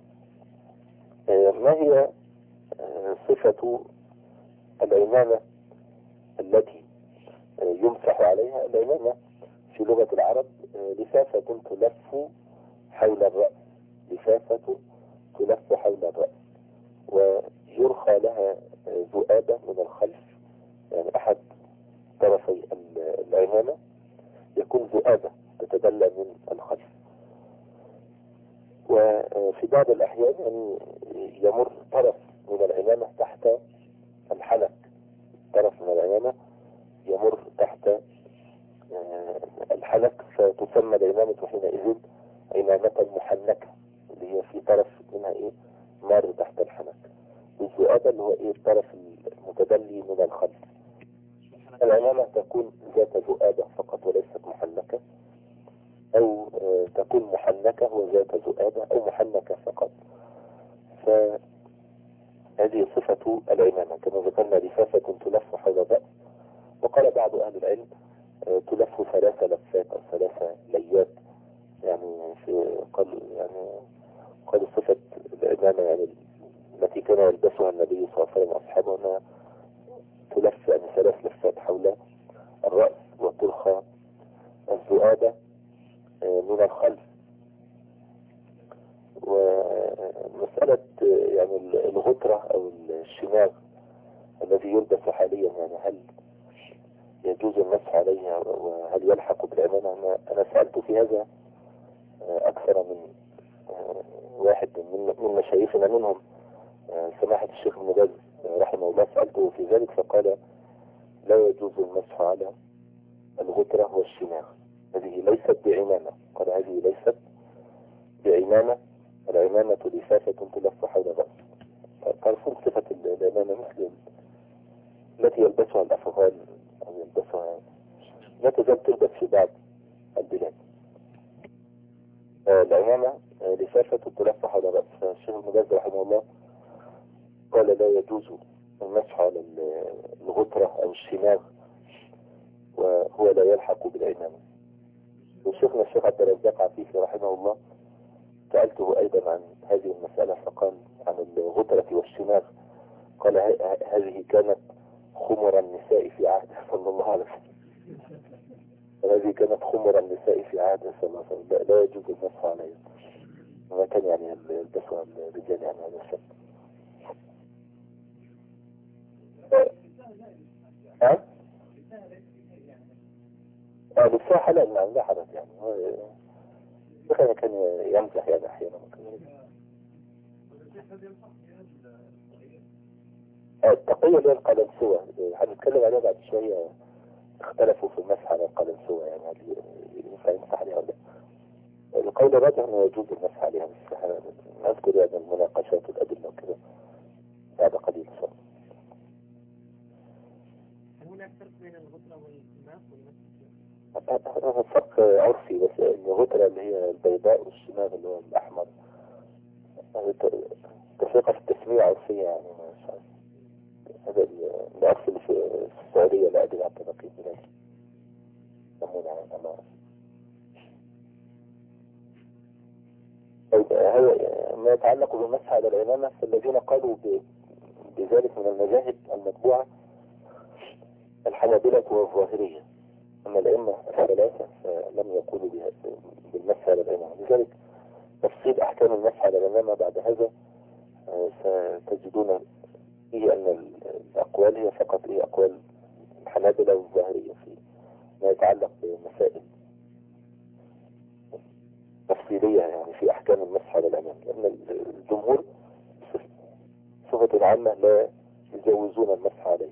ما هي صفة العمامة التي يمسح عليها؟ العمامة في لغة العرب لفافة تلف حول الرأس، لفافة تلف حول الرأس، ويرخى لها ذؤابة من الخلف، يعني أحد طرفي العمامة يكون ذؤابة تتدلى من الخلف. وفي بعض الأحيان يعني يمر طرف من العمامة تحت الحلق، طرف من العمامة يمر تحت الحلق، فتسمى العمامة حينئذ عمامة محنكة، اللي هي في طرف منها مار تحت الحلق. والذؤابة اللي هو الطرف المتدلي من الخلف. العمامة تكون ذات ذؤابة فقط وليست محنكة، أو تكون محنكة وذات ذؤابة، أو محنكة فقط. فهذه صفة العمامة كما ذكرنا، لفافة تلف حول الرأس. وقال بعض أهل العلم تلف 3 لفات أو 3 ليات، يعني قال صفة العمامة يعني التي كان يلبسها النبي صلى الله عليه وسلم وأصحابه أنها تلف يعني 3 لفات حول الرأس، وترخى الذؤابة من الخلف. ومسألة يعني الغترة أو الشماغ الذي يلبس حاليا، يعني هل يجوز المسح عليها وهل يلحق بالعمامة؟ أنا سألت في هذا أكثر من واحد من مشايخنا، منهم سماحة الشيخ ابن باز رحمه الله، سألته في ذلك فقال لا يجوز المسح على الغترة والشماغ، هذه ليست بعمامة. قال هذه ليست بعمامة، العمامة لفافة تلف حول الرأس. تعرفون صفة العمامة مثل التي يلبسها الأفغان أو يلبسها لا تزال تلبس في بعض البلاد. العمامة لفافة تلف حول الرأس. فالشيخ ابن باز رحمه الله قال لا يجوز المسح على الغترة أو الشماغ، وهو لا يلحق بالعمامة. وشيخنا الشيخ عبد الرزاق عفيفي رحمه الله سألته أيضا عن هذه المسألة فقال عن الغترة والشماغ، قال هذه كانت خمر النساء في عهده صلى الله عليه وسلم. هذه كانت خمر النساء في عهده صلى الله عليه وسلم، لا يجوز المسح عليها. ما كان يعني يلبسها الرجال يعني هذا الشيء. ها؟ لبسها حلال، نعم، لا حرج يعني. كان يمزح يعني أحيانا. التقية اللي هي القلنسوة هنتكلم عليها بعد شوية. اختلفوا في المسح على القلنسوة، يعني هل ينفع يمسح عليها ولا لا. القول الراجح انه يجوز المسح عليها، بس نذكر يعني المناقشات والأدلة وكده بعد قليل إن شاء الله. هل هناك فرق بين الغترة والشماغ والمسح؟ هذا فرق عرفي، بس الغترة اللي هي البيضاء والشماغ اللي هو الأحمر تفرقة في التسمية عرفية يعني. مش عارف هذا العرف اللي في السعودية لا أدري عن بقية الناس يسمون يعني أنا. طيب هذا ما يتعلق بالمسح على العمامة، فالذين قالوا بذلك من المذاهب المتبوعة الحنابلة والظاهرية، أما الأئمة الثلاثة لم يقولوا بالمسح على العمامة. لذلك تفصيل أحكام المسح على العمامة بعد هذا ستجدون فيه أن الأقوال هي فقط أقوال الحنابلة والظاهرية في ما يتعلق بمسائل تفصيلية يعني في أحكام المسح على العمامة، لأن الجمهور صفة عامة لا يجوزون المسح عليه.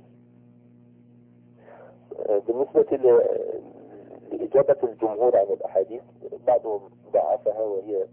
بالنسبة لإجابة الجمهور عن الأحاديث بعضهم ضعفها،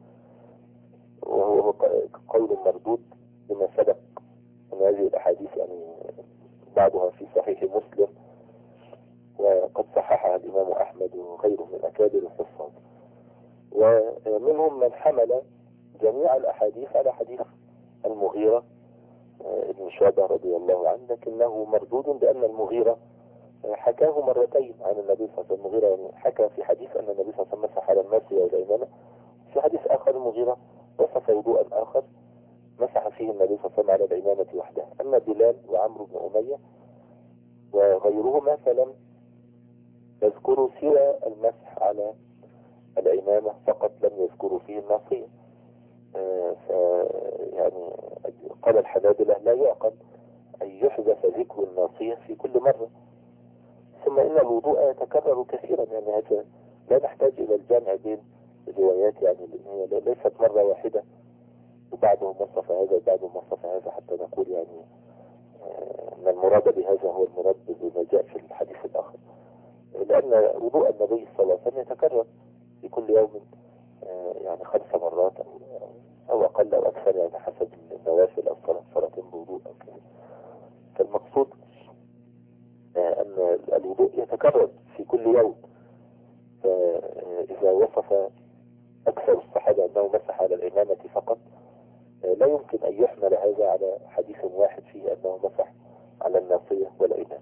وهو قول مردود بما سبق من هذه الأحاديث، يعني بعضها في صحيح مسلم وقد صححها الإمام أحمد وغيره من أكابر الحفاظ. ومنهم من حمل جميع الأحاديث على حديث المغيرة ابن شعبة رضي الله عنه، لكنه مردود بأن المغيرة حكاه مرتين عن النبي صلى الله عليه وسلم. المغيرة يعني حكى في حديث أن النبي صلى الله عليه وسلم مسح على الناصية والأيمنة، في حديث آخر المغيرة وصف وضوءا آخر مسح فيه النبي صلى الله عليه وسلم على العمامة وحدها. أما بلال وعمرو بن أمية وغيرهما فلم يذكروا سوى المسح على العمامة فقط، لم يذكروا فيه الناصية. يعني قال الحنابلة لا يعقل أن يحذف ذكر الناصية في كل مرة، ثم إن الوضوء يتكرر كثيرا، يعني هذا لا نحتاج إلى الجمع بين الروايات، يعني هي ليست مرة واحدة وبعدهم وصف هذا وبعدهم وصف هذا حتى نقول يعني أن المراد بهذا هو المراد بما جاء في الحديث الآخر، لأن وضوء النبي صلى الله عليه وسلم يتكرر في كل يوم يعني 5 مرات أو أقل أو أكثر، يعني حسب النوافل أو صلاتين بوضوء أو كذا. فالمقصود أن الوضوء يتكرر في كل يوم. فإذا وصف أكثر الصحابة أنه مسح على العمامة فقط، لا يمكن أن يحمل هذا على حديث واحد فيه أنه مسح على الناصية والعمامة.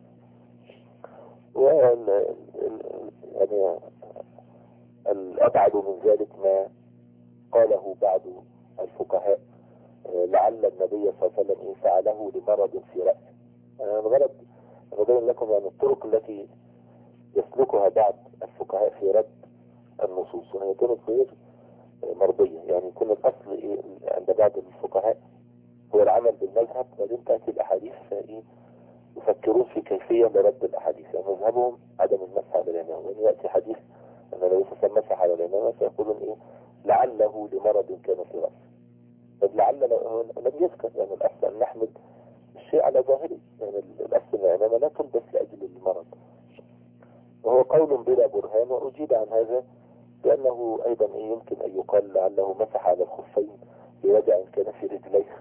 يعني الأبعد من ذلك ما قاله بعض الفقهاء لعل النبي صلى الله عليه وسلم فعله لمرض في رأسه. الغرض أبين لكم يعني الطرق التي يسلكها بعض الفقهاء في رد النصوص، وهي طرق غير مرضية. يعني يكون الأصل عند بعض الفقهاء هو العمل بالمذهب، وبعدين تأتي الأحاديث يفكرون في كيفية لرد الأحاديث. يعني مذهبهم عدم المسح على العمامة، يعني يأتي حديث أن النبي صلى الله عليه وسلم مسح على العمامة فيقولون لعله لمرض كان في رأسه. طب لعل لم يذكر، يعني الأصل أن نحمل الشيء على ظاهره، يعني الأصل العمامة لا تلبس لأجل المرض، وهو قول بلا برهان. وأجيب عن هذا بأنه أيضا يمكن أن يقال لعله مسح على الخفين بوجع كان في رجليه.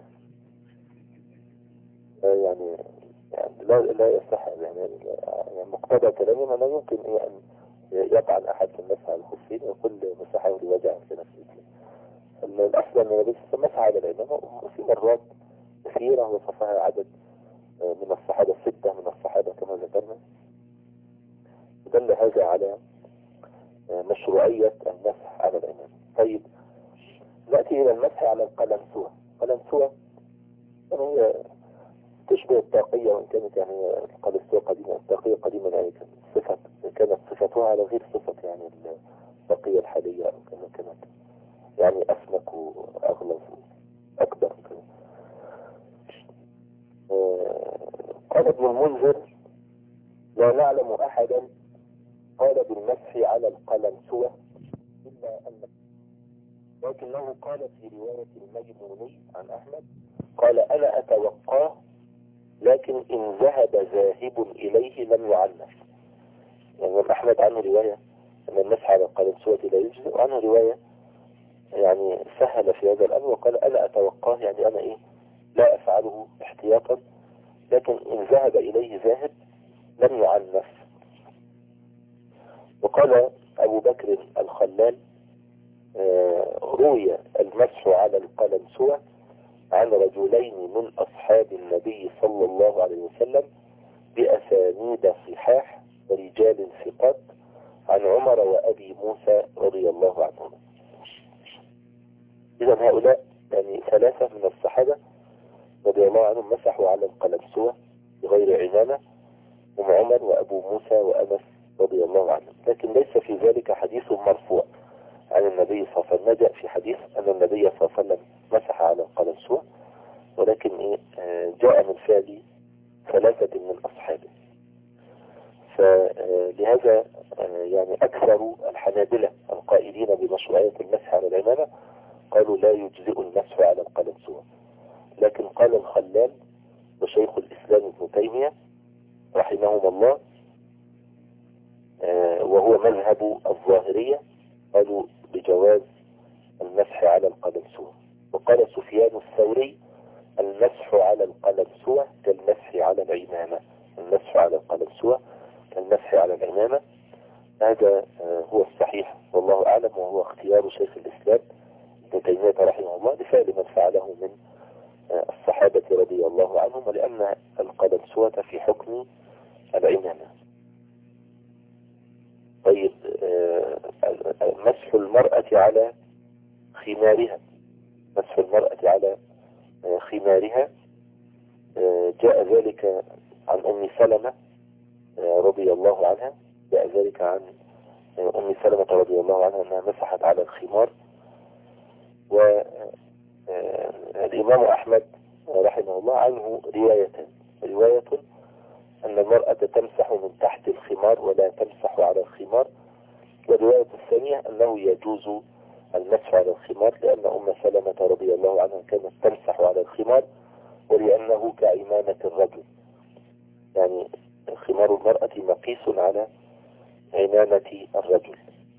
يعني لا يصح، يعني مقتضى كلامنا لا يمكن أن يطعن أحد في المسح على الخفين ويقول مسحه لوجع كان في رجليه. الأصل أن النبي مسح على العمامة، وفي مرات كثيرة وصفها عدد من الصحابة 6 من الصحابة كما ذكرنا. دل هذا على مشروعية المسح على العمامة. طيب نأتي إلى المسح على القلنسوة. القلنسوة يعني هي تشبه الطاقية، وإن كانت يعني القلنسوة قديمة، الطاقية قديما يعني كانت صفتها على غير صفة يعني الطاقية الحالية، أو كانت يعني أسمك وأغلظ أكبر. قال ابن المنذر: لا نعلم أحدا قال بالمسح على القلنسوة إلا أن، لكنه قال في رواية الميموني عن أحمد قال: أنا أتوقاه، لكن إن ذهب ذاهب إليه لم يعنف. يعني أحمد عنه رواية أن المسح على القلنسوة لا يجزئ، وعنه رواية يعني سهل في هذا الأمر وقال: أنا أتوقاه، يعني أنا لا أفعله احتياطا، لكن إن ذهب إليه ذاهب لم يعنف. وقال أبو بكر الخلال: روي المسح على القلنسوة عن رجلين من أصحاب النبي صلى الله عليه وسلم بأسانيد صحاح ورجال ثقات عن عمر وأبي موسى رضي الله عنهم. إذا هؤلاء يعني 3 من الصحابة رضي الله عنهم مسحوا على القلنسوة بغير عمامة، هم عمر وأبو موسى وأنس رضي الله عنهم. لكن ليس في ذلك حديث مرفوع عن النبي صلى الله عليه وسلم. جاء في حديث أن النبي صلى الله عليه وسلم مسح على القلنسوة، ولكن جاء من فعل 3 من أصحابه. فلهذا يعني أكثر الحنابلة القائلين بمشروعية المسح على العمامة قالوا لا يجزئ المسح على القلنسوة. لكن قال الخلال وشيخ الإسلام ابن تيمية رحمهم الله، وهو مذهب الظاهرية، قالوا بجواز المسح على القلنسوة. وقال سفيان الثوري: المسح على القلنسوة كالمسح على العمامة. المسح على القلنسوة كالمسح على العمامة. هذا هو الصحيح والله أعلم، وهو اختيار شيخ الإسلام ابن تيمية رحمه الله لفعل من فعله من الصحابة رضي الله عنهم، ولأن القلنسوة في حكم العمامة. طيب مسح المرأة على خمارها. مسح المرأة على خمارها جاء ذلك عن أم سلمة رضي الله عنها. جاء ذلك عن أم سلمة رضي الله عنها أنها مسحت على الخمار. والإمام أحمد رحمه الله عنه روايتان: رواية أن المرأة تمسح من تحت الخمار ولا تمسح على الخمار، والرواية الثانية أنه يجوز المسح على الخمار لأن أم سلمة رضي الله عنها كانت تمسح على الخمار، ولأنه كعمامة الرجل، يعني خمار المرأة مقيس على عمامة الرجل.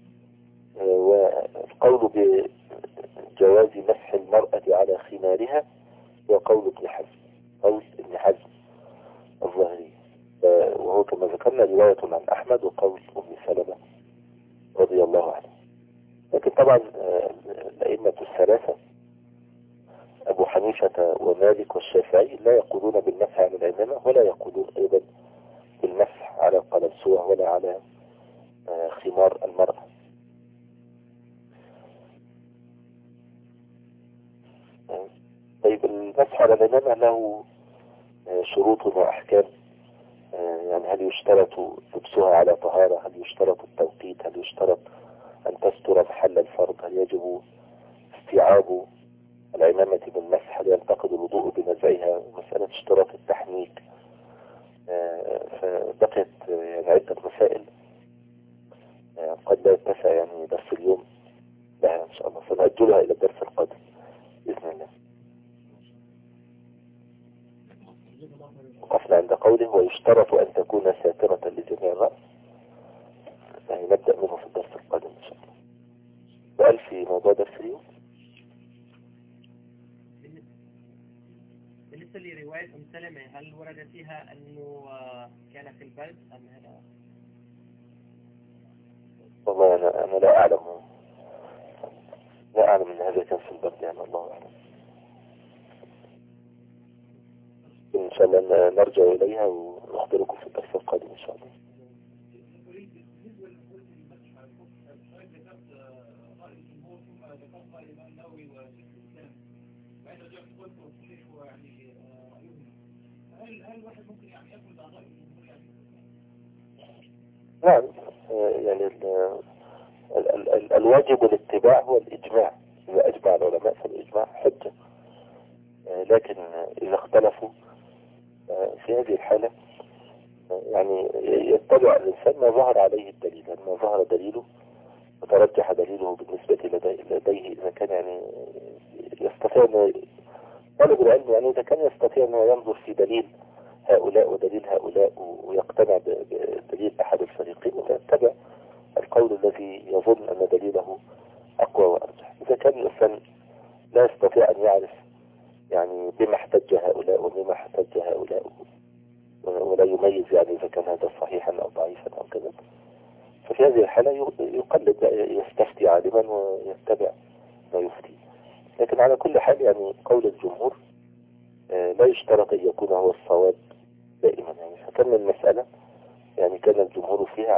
والقول بجواز مسح المرأة على خمارها وقول ابن حزم، قول ابن حزم الظاهري، وهو كما ذكرنا رواية عن أحمد وقول أم سلمة رضي الله عنها. لكن طبعا الأئمة الثلاثة أبو حنيفة ومالك والشافعي لا يقولون بالمسح على العمامة، ولا يقولون أيضا بالمسح على القلنسوة ولا على خمار المرأة. طيب المسح على العمامة له شروط وأحكام. يعني هل يشترط لبسها على طهارة؟ هل يشترط التوقيت؟ هل يشترط أن تستر محل الفرض؟ هل يجب استيعاب العمامة بالمسح؟ هل ينتقد الوضوء بنزعها؟ مسألة اشتراط التحنيك. فبقيت يعني عدة مسائل قد لا يتسع يعني درس اليوم لها إن شاء الله، سنأجلها إلى الدرس القادم بإذن الله. وقفنا عند قوله ويشترط أن تكون ساترة لجميع الرأس، يعني نبدأ منه في الدرس القادم إن شاء الله. سؤال في موضوع درس اليوم؟ بالنسبة لرواية أم سلمة هل ورد فيها أنه كان في البرد أم هذا؟ والله أنا لا أعلم أن هذا كان في البرد، يعني الله أعلم. إن شاء الله نرجع إليها ونخبركم في الدرس القادم إن شاء الله. نعم، يعني الواجب الاتباع هو الإجماع. إذا أجمع العلماء فالإجماع حجة. لكن إذا اختلفوا في هذه الحالة يعني يتبع الإنسان ما ظهر عليه الدليل، يعني ما ظهر دليله وترجح دليله بالنسبة لديه. إذا كان يعني يستطيع أن طالب العلم، يعني إذا كان يستطيع أنه ينظر في دليل هؤلاء ودليل هؤلاء ويقتنع بدليل أحد الفريقين ويتبع القول الذي يظن أن دليله أقوى وأرجح. إذا كان الإنسان لا يستطيع أن يعرف يعني بما احتج هؤلاء وبما احتج هؤلاء ولا يميز يعني إذا كان هذا صحيحا أو ضعيفا أو كذا، ففي هذه الحالة يقلد، يستفتي عالما ويتبع ما يفتي. لكن على كل حال يعني قول الجمهور لا يشترط أن يكون هو الصواب دائما. يعني فكان المسألة يعني كان الجمهور فيها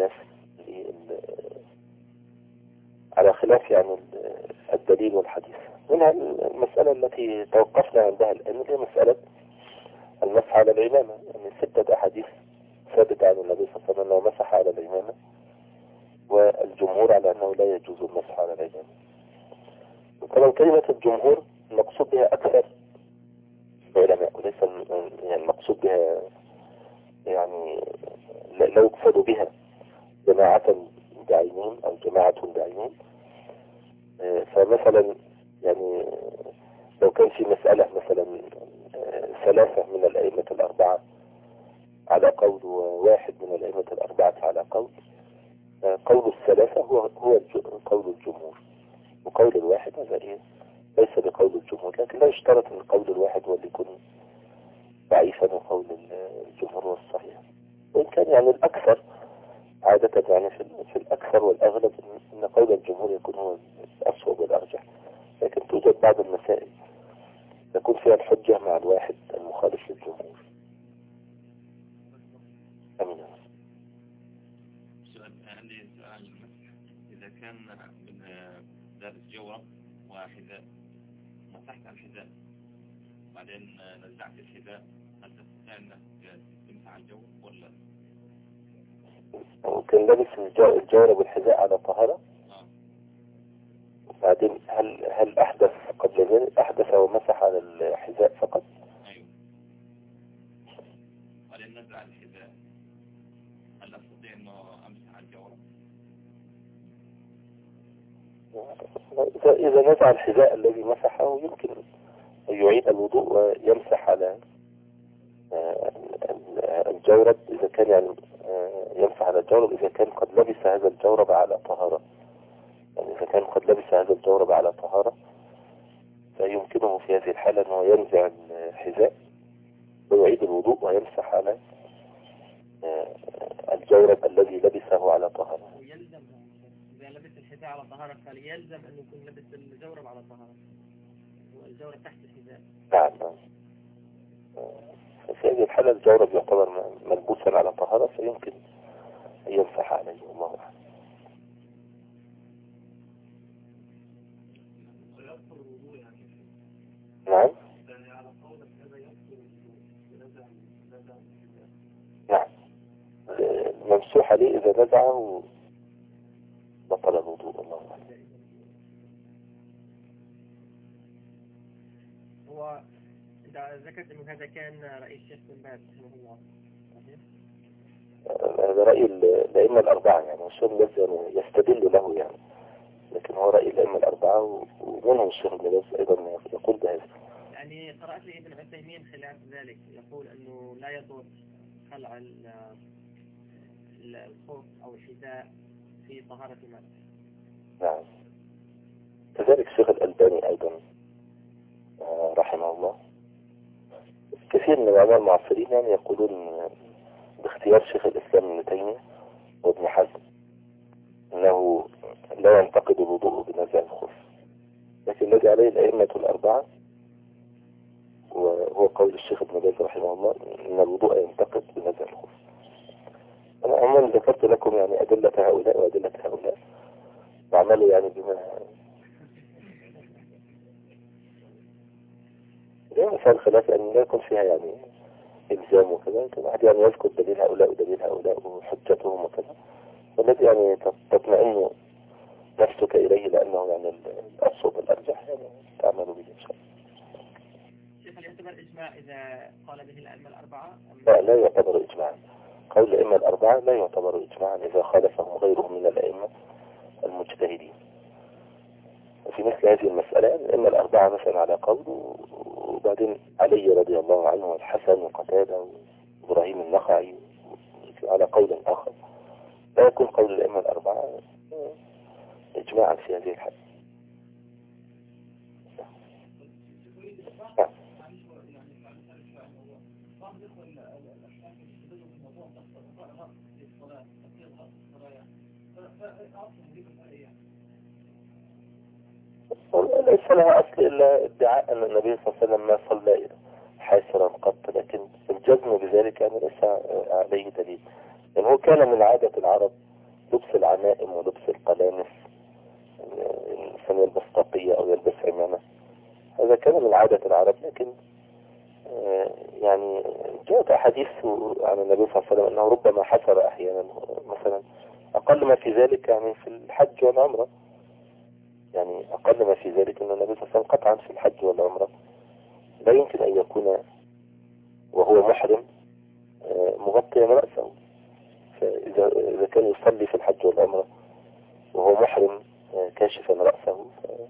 على خلاف يعني الدليل والحديث. منها المسألة التي توقفنا عندها الآن هي مسألة المسح على العمامة. يعني 6 أحاديث ثابتة عن النبي صلى الله عليه وسلم أنه مسح على العمامة، والجمهور على أنه لا يجوز المسح على العمامة. طبعا كلمة الجمهور المقصود بها أكثر العلماء، وليس يعني المقصود بها يعني لا يقصد بها جماعة بعينهم أو جماعة بعينهم. فمثلا يعني لو كان في مسألة مثلا 3 من الأئمة الأربعة على قول وواحد من الأئمة الأربعة على قول، قول ال3 هو قول الجمهور، وقول الواحد هذا ليس بقول الجمهور. لكن لا يشترط أن قول الواحد هو اللي يكون ضعيفا وقول الجمهور هو الصحيح. وإن كان يعني الأكثر عادة يعني في الأكثر والأغلب أن قول الجمهور يكون هو الأصوب والأرجح. لكن توجد بعض المسائل يكون فيها الحجة مع الواحد المخالف للجمهور. أمين. عندي سؤال. إذا كان لابس جورب وحذاء، مسحت على الحذاء بعدين نزعت الحذاء، هل تستطيع أنك تمسح على الجورب ولا؟ وكان لابس الجورب والحذاء على طهارة. بعدين هل أحدث قبل ذلك؟ أحدث ومسح على الحذاء فقط. أيوه. بعدين نزع الحذاء، هل أستطيع أنه أمسح على الجورب؟ إذا نزع الحذاء الذي مسحه يمكن أن يعيد الوضوء ويمسح على الجورب. إذا كان يعني يمسح على الجورب إذا كان قد لبس هذا الجورب على طهارة. يعني إذا كان قد لبس هذا الجورب على طهارة فيمكنه في هذه الحالة أنه ينزع الحذاء ويعيد الوضوء ويمسح على الجورب الذي لبسه على طهارة. ويلزم إذا لبس الحذاء على طهارة فيلزم أن يكون لبس الجورب على طهارة، والجورب تحت الحذاء. نعم. في هذه الحالة الجورب يعتبر ملبوسا على طهارة فيمكن أن يمسح عليه. الله أعلم. نعم. نعم. ممسوح عليه إذا نزعه بطل الوضوء. الله أعلم. هو ذكرت أنه هذا كان رأي الشيخ بن باز رحمه الله. هذا رأي الأئمة الأربعة، يعني الشيخ بن باز يستدل له يعني، لكن هو رأي الأئمة الأربعة ومنهم الشيخ بن باز أيضا يقول بهذا. يعني قرأت لي ابن عثيمين خلاف ذلك، يقول أنه لا يضر خلع الخوف أو الحذاء في طهارة الماء. نعم. كذلك الشيخ الألباني أيضا رحمه الله. كثير من العلماء المعاصرين يعني يقولون باختيار شيخ الإسلام ابن تيمية وابن حزم أنه لا ينتقد الوضوء بنزع الخف، لكن الذي عليه الأئمة الأربعة وهو قول الشيخ ابن باز رحمه الله ان الوضوء ينتقد بنزع الخف. انا عموما ذكرت لكم يعني ادلة هؤلاء وادلة هؤلاء وعملوا يعني بما مثال خلاف ان لا يكون فيها يعني الزام وكذا، كل واحد يعني يذكر دليل هؤلاء ودليل هؤلاء وحجتهم وكذا، والذي يعني تطمئن نفسك اليه لانه يعني الصوت الارجح يعني تعمل به ان شاء الله. شيخ هل يعتبر إجماع إذا قال به الأئمة الأربعة؟ لا يعتبر إجماعا. قول الأئمة الأربعة لا يعتبر إجماعا إذا خالفهم غيرهم من الأئمة المجتهدين. وفي مثل هذه المسألة الأئمة الأربعة مثلا على قول، وبعدين علي رضي الله عنه والحسن وقتادة وإبراهيم النخعي على قول آخر، لا يكون قول الأئمة الأربعة إجماعا في هذه الحالة. ليس لها أصل إلا ادعاء أن النبي صلى الله عليه وسلم ما صلى حاسرا قط، لكن الجزم بذلك يعني ليس عليه دليل. يعني هو كان من عادة العرب لبس العمائم ولبس القلانس، الإنسان يلبس طاقية أو يلبس عمامة، هذا كان من عادة العرب. لكن يعني جاءت أحاديث عن النبي صلى الله عليه وسلم أنه ربما حسر أحيانا، مثلا أقل ما في ذلك يعني في الحج والعمرة، يعني أقل ما في ذلك أن النبي صلى الله عليه وسلم قطعا في الحج والعمرة لا يمكن أن يكون وهو محرم مغطيا رأسه. فإذا كان يصلي في الحج والعمرة وهو محرم كاشفا رأسه،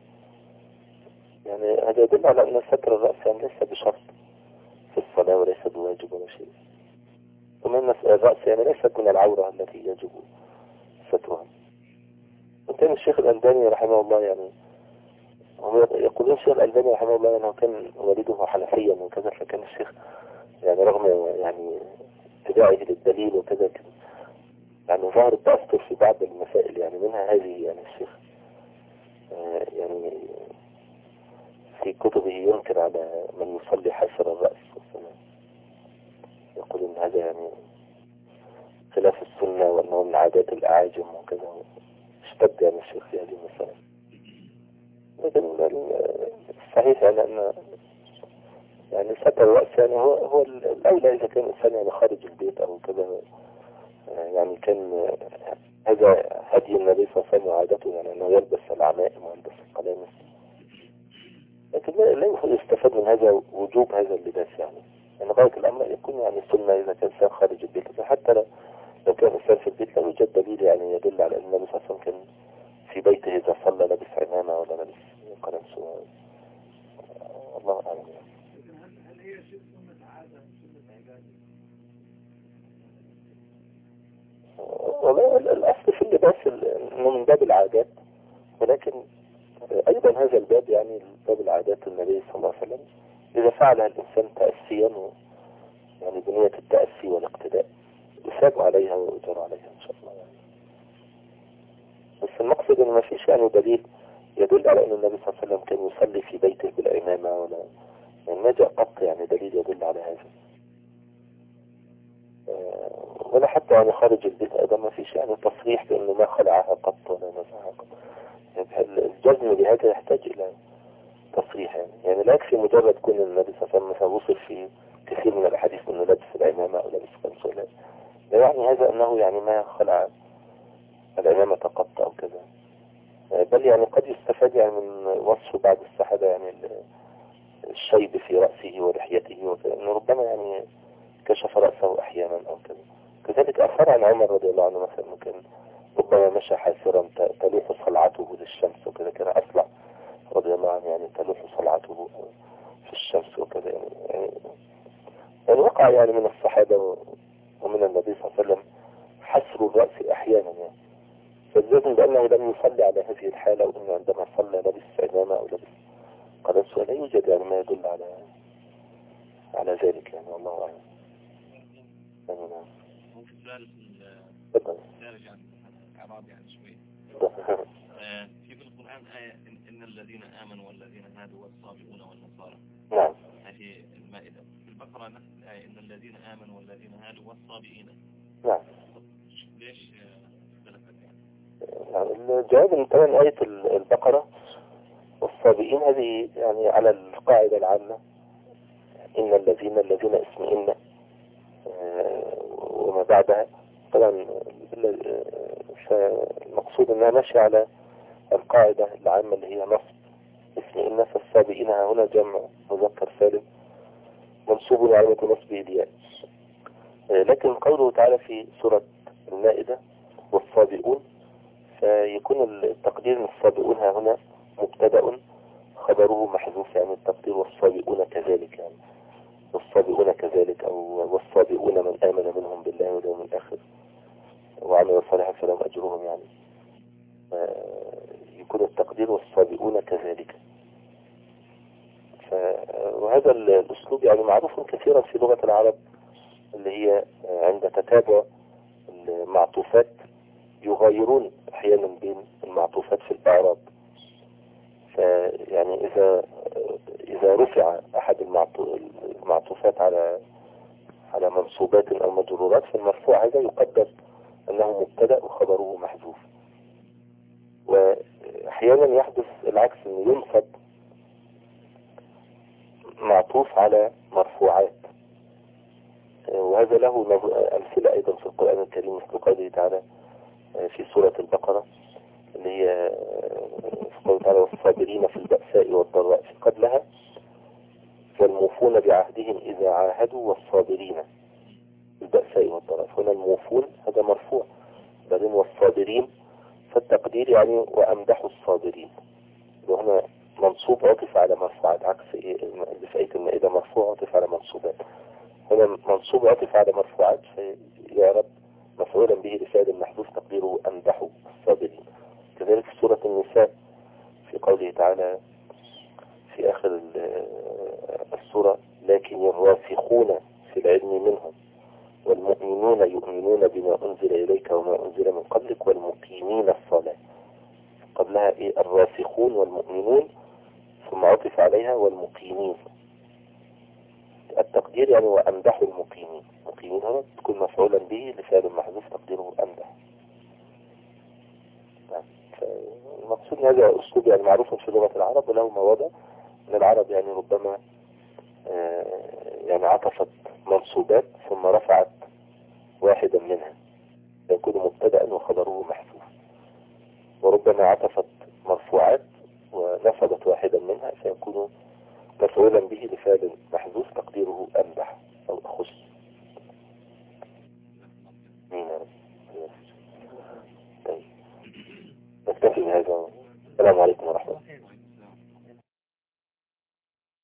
يعني هذا يدل على أن ستر الرأس يعني ليس بشرط في الصلاة وليس بواجب ولا شيء. ومن الرأس يعني ليست من العورة التي يجب سترها. وكان الشيخ الألباني رحمه الله يعني يقولون الشيخ الألباني رحمه الله أنه كان والده حنفيا وكذا، فكان الشيخ يعني رغم يعني اتباعه للدليل وكذا يعني ظهر التأثر في بعض المسائل، يعني منها هذه. يعني الشيخ يعني في كتبه ينكر على من يصلي حاسر الرأس، يقول ان هذا يعني خلاف السنة وانه من عادات الأعاجم وكذا، اشتد يعني الشيخ في هذه المسائل. لكن الصحيح يعني ان يعني ستر الرأس يعني هو الأولى إذا كان الإنسان يعني خارج البيت أو كذا. يعني كان هذا هدي النبي صلى الله عليه وسلم وعادته، يعني أنه يلبس العمائم ويلبس القلانس، لكن لا يستفاد من هذا وجوب هذا اللباس. يعني غاية الأمر يكون يعني سنة إذا كان إنسان خارج البيت، حتى لو كان إنسان في البيت لا يوجد دليل يعني يدل على أن النبي صلى الله عليه وسلم كان في بيته إذا صلى لابس عمامة ولا لابس قلانس. الله أعلم. هل هي سنة عادة سنة عبادة؟ والله الأصل في اللباس إنه من باب العادات، ولكن أيضا هذا الباب يعني باب العادات النبي صلى الله عليه وسلم إذا فعلها الإنسان تأسيا يعني بنية التأسي والاقتداء يثاب عليها ويؤجر عليها إن شاء الله. يعني بس المقصد إن ما فيش يعني دليل يدل على أن النبي صلى الله عليه وسلم كان يصلي في بيته بالعمامة، ولا يعني ما جاء قط يعني دليل يدل على هذا، ولا حتى يعني خارج البيت أيضا ما فيش يعني تصريح بأنه ما خلعها قط ولا نزعها قط. يعني الجزم لهذا يحتاج إلى تصريح. يعني لا يكفي مجرد كون النبي صلى الله عليه وسلم مثلا وصل في كثير من الأحاديث أنه لابس العمامة أو لابس قميص، ولا يعني هذا أنه يعني ما خلع العمامة قط أو كذا. بل يعني قد يستفاد يعني من وصف بعض الصحابة يعني الشيب في رأسه ولحيته وكذا، أنه ربما يعني كشف رأسه أحيانا أو كذا. كذلك أثر عن عمر رضي الله عنه مثلا أنه كان ربما مشى حاسرا تلوح صلعته للشمس وكذا، كان أصلع رضي الله عنه يعني تلوح صلعته في الشمس وكذا. يعني وقع يعني من الصحابة ومن النبي صلى الله عليه وسلم حسر الرأس أحيانا، يعني فالجزم بأنه لم يصلي على هذه الحالة، وأنه عندما صلى لبس عمامة أو لبس قلنس، ولا يوجد يعني ما يدل على ذلك. يعني والله أعلم. هو في سؤال خارج عن الإعراب يعني شوي. في القرآن آية إن الذين آمنوا والذين هادوا والصابئون والنصارى. نعم. هذه المائدة. البقرة نفس الآية إن الذين آمنوا والذين هادوا والصابئين. نعم. ليش اختلفت يعني؟ الجواب ان طبعا آية البقرة والصابئين هذه يعني على القاعدة العامة إن الذين اسم إن وما بعدها طبعا المقصود أنها ماشية على القاعدة العامة اللي هي نصب اسم إن. فالصابئين هنا جمع مذكر سالم منصوب على نصبه الياء. لكن قوله تعالى في سورة المائدة والصابئون فيكون التقدير من الصابئون هنا مبتدأ خبره محذوف، يعني التقدير والصابئون كذلك، يعني والصابئون كذلك أو والصابئون من آمن منهم بالله واليوم الآخر وعمل صالحا فلهم أجرهم، يعني يكون التقدير والصابئون كذلك. وهذا الأسلوب يعني معروف كثيرا في لغة العرب، اللي هي عند تتابع المعطوفات يغيرون أحيانا بين المعطوفات في الإعراب. فيعني إذا رفع أحد المعطوفات على منصوبات أو مجرورات فالمرفوع هذا يقدر أنه مبتدأ وخبره محذوف. وأحيانا يحدث العكس، أنه ينصب معطوف على مرفوعات، وهذا له أمثلة أيضا في القرآن الكريم مثل قوله تعالى في سورة البقرة اللي هي في قوله تعالى والصابرين في البأساء والضراء، في قبلها والموفون بعهدهم إذا عاهدوا والصابرين في البأساء والضراء. هنا الموفون هذا مرفوع، بعدين والصابرين فالتقدير يعني وأمدحوا الصابرين، وهنا منصوب عطف على مرفوعات، عكس اللي في آية المائدة مرفوع عطف على منصوبات. هنا منصوب عطف على مرفوعات فيعرب مفعولا به لفعل محذوف تقديره أمدحوا الصابرين. كذلك في سورة النساء في قوله تعالى في آخر السورة لكن الراسخون في العلم منهم والمؤمنون يؤمنون بما أنزل إليك وما أنزل من قبلك والمقيمين الصلاة. قبلها إيه؟ الراسخون والمؤمنون، ثم عطف عليها والمقيمين. التقدير يعني وأمدحوا المقيمين، مقيمين هنا تكون مفعولا به لفعل محذوف تقديره أمدح. المقصود هذا أسلوب يعني معروف في لغة العرب، وله مواضع من العرب يعني ربما يعني عطفت منصوبات ثم رفعت واحدا منها يكون مبتدأ وخبره محذوف، وربما عطفت مرفوعات ونصبت واحدا منها فيكون مفعولا به لفعل محذوف تقديره أمدح أو أخص. مين يا رب؟ طيب نكتفي بهذا.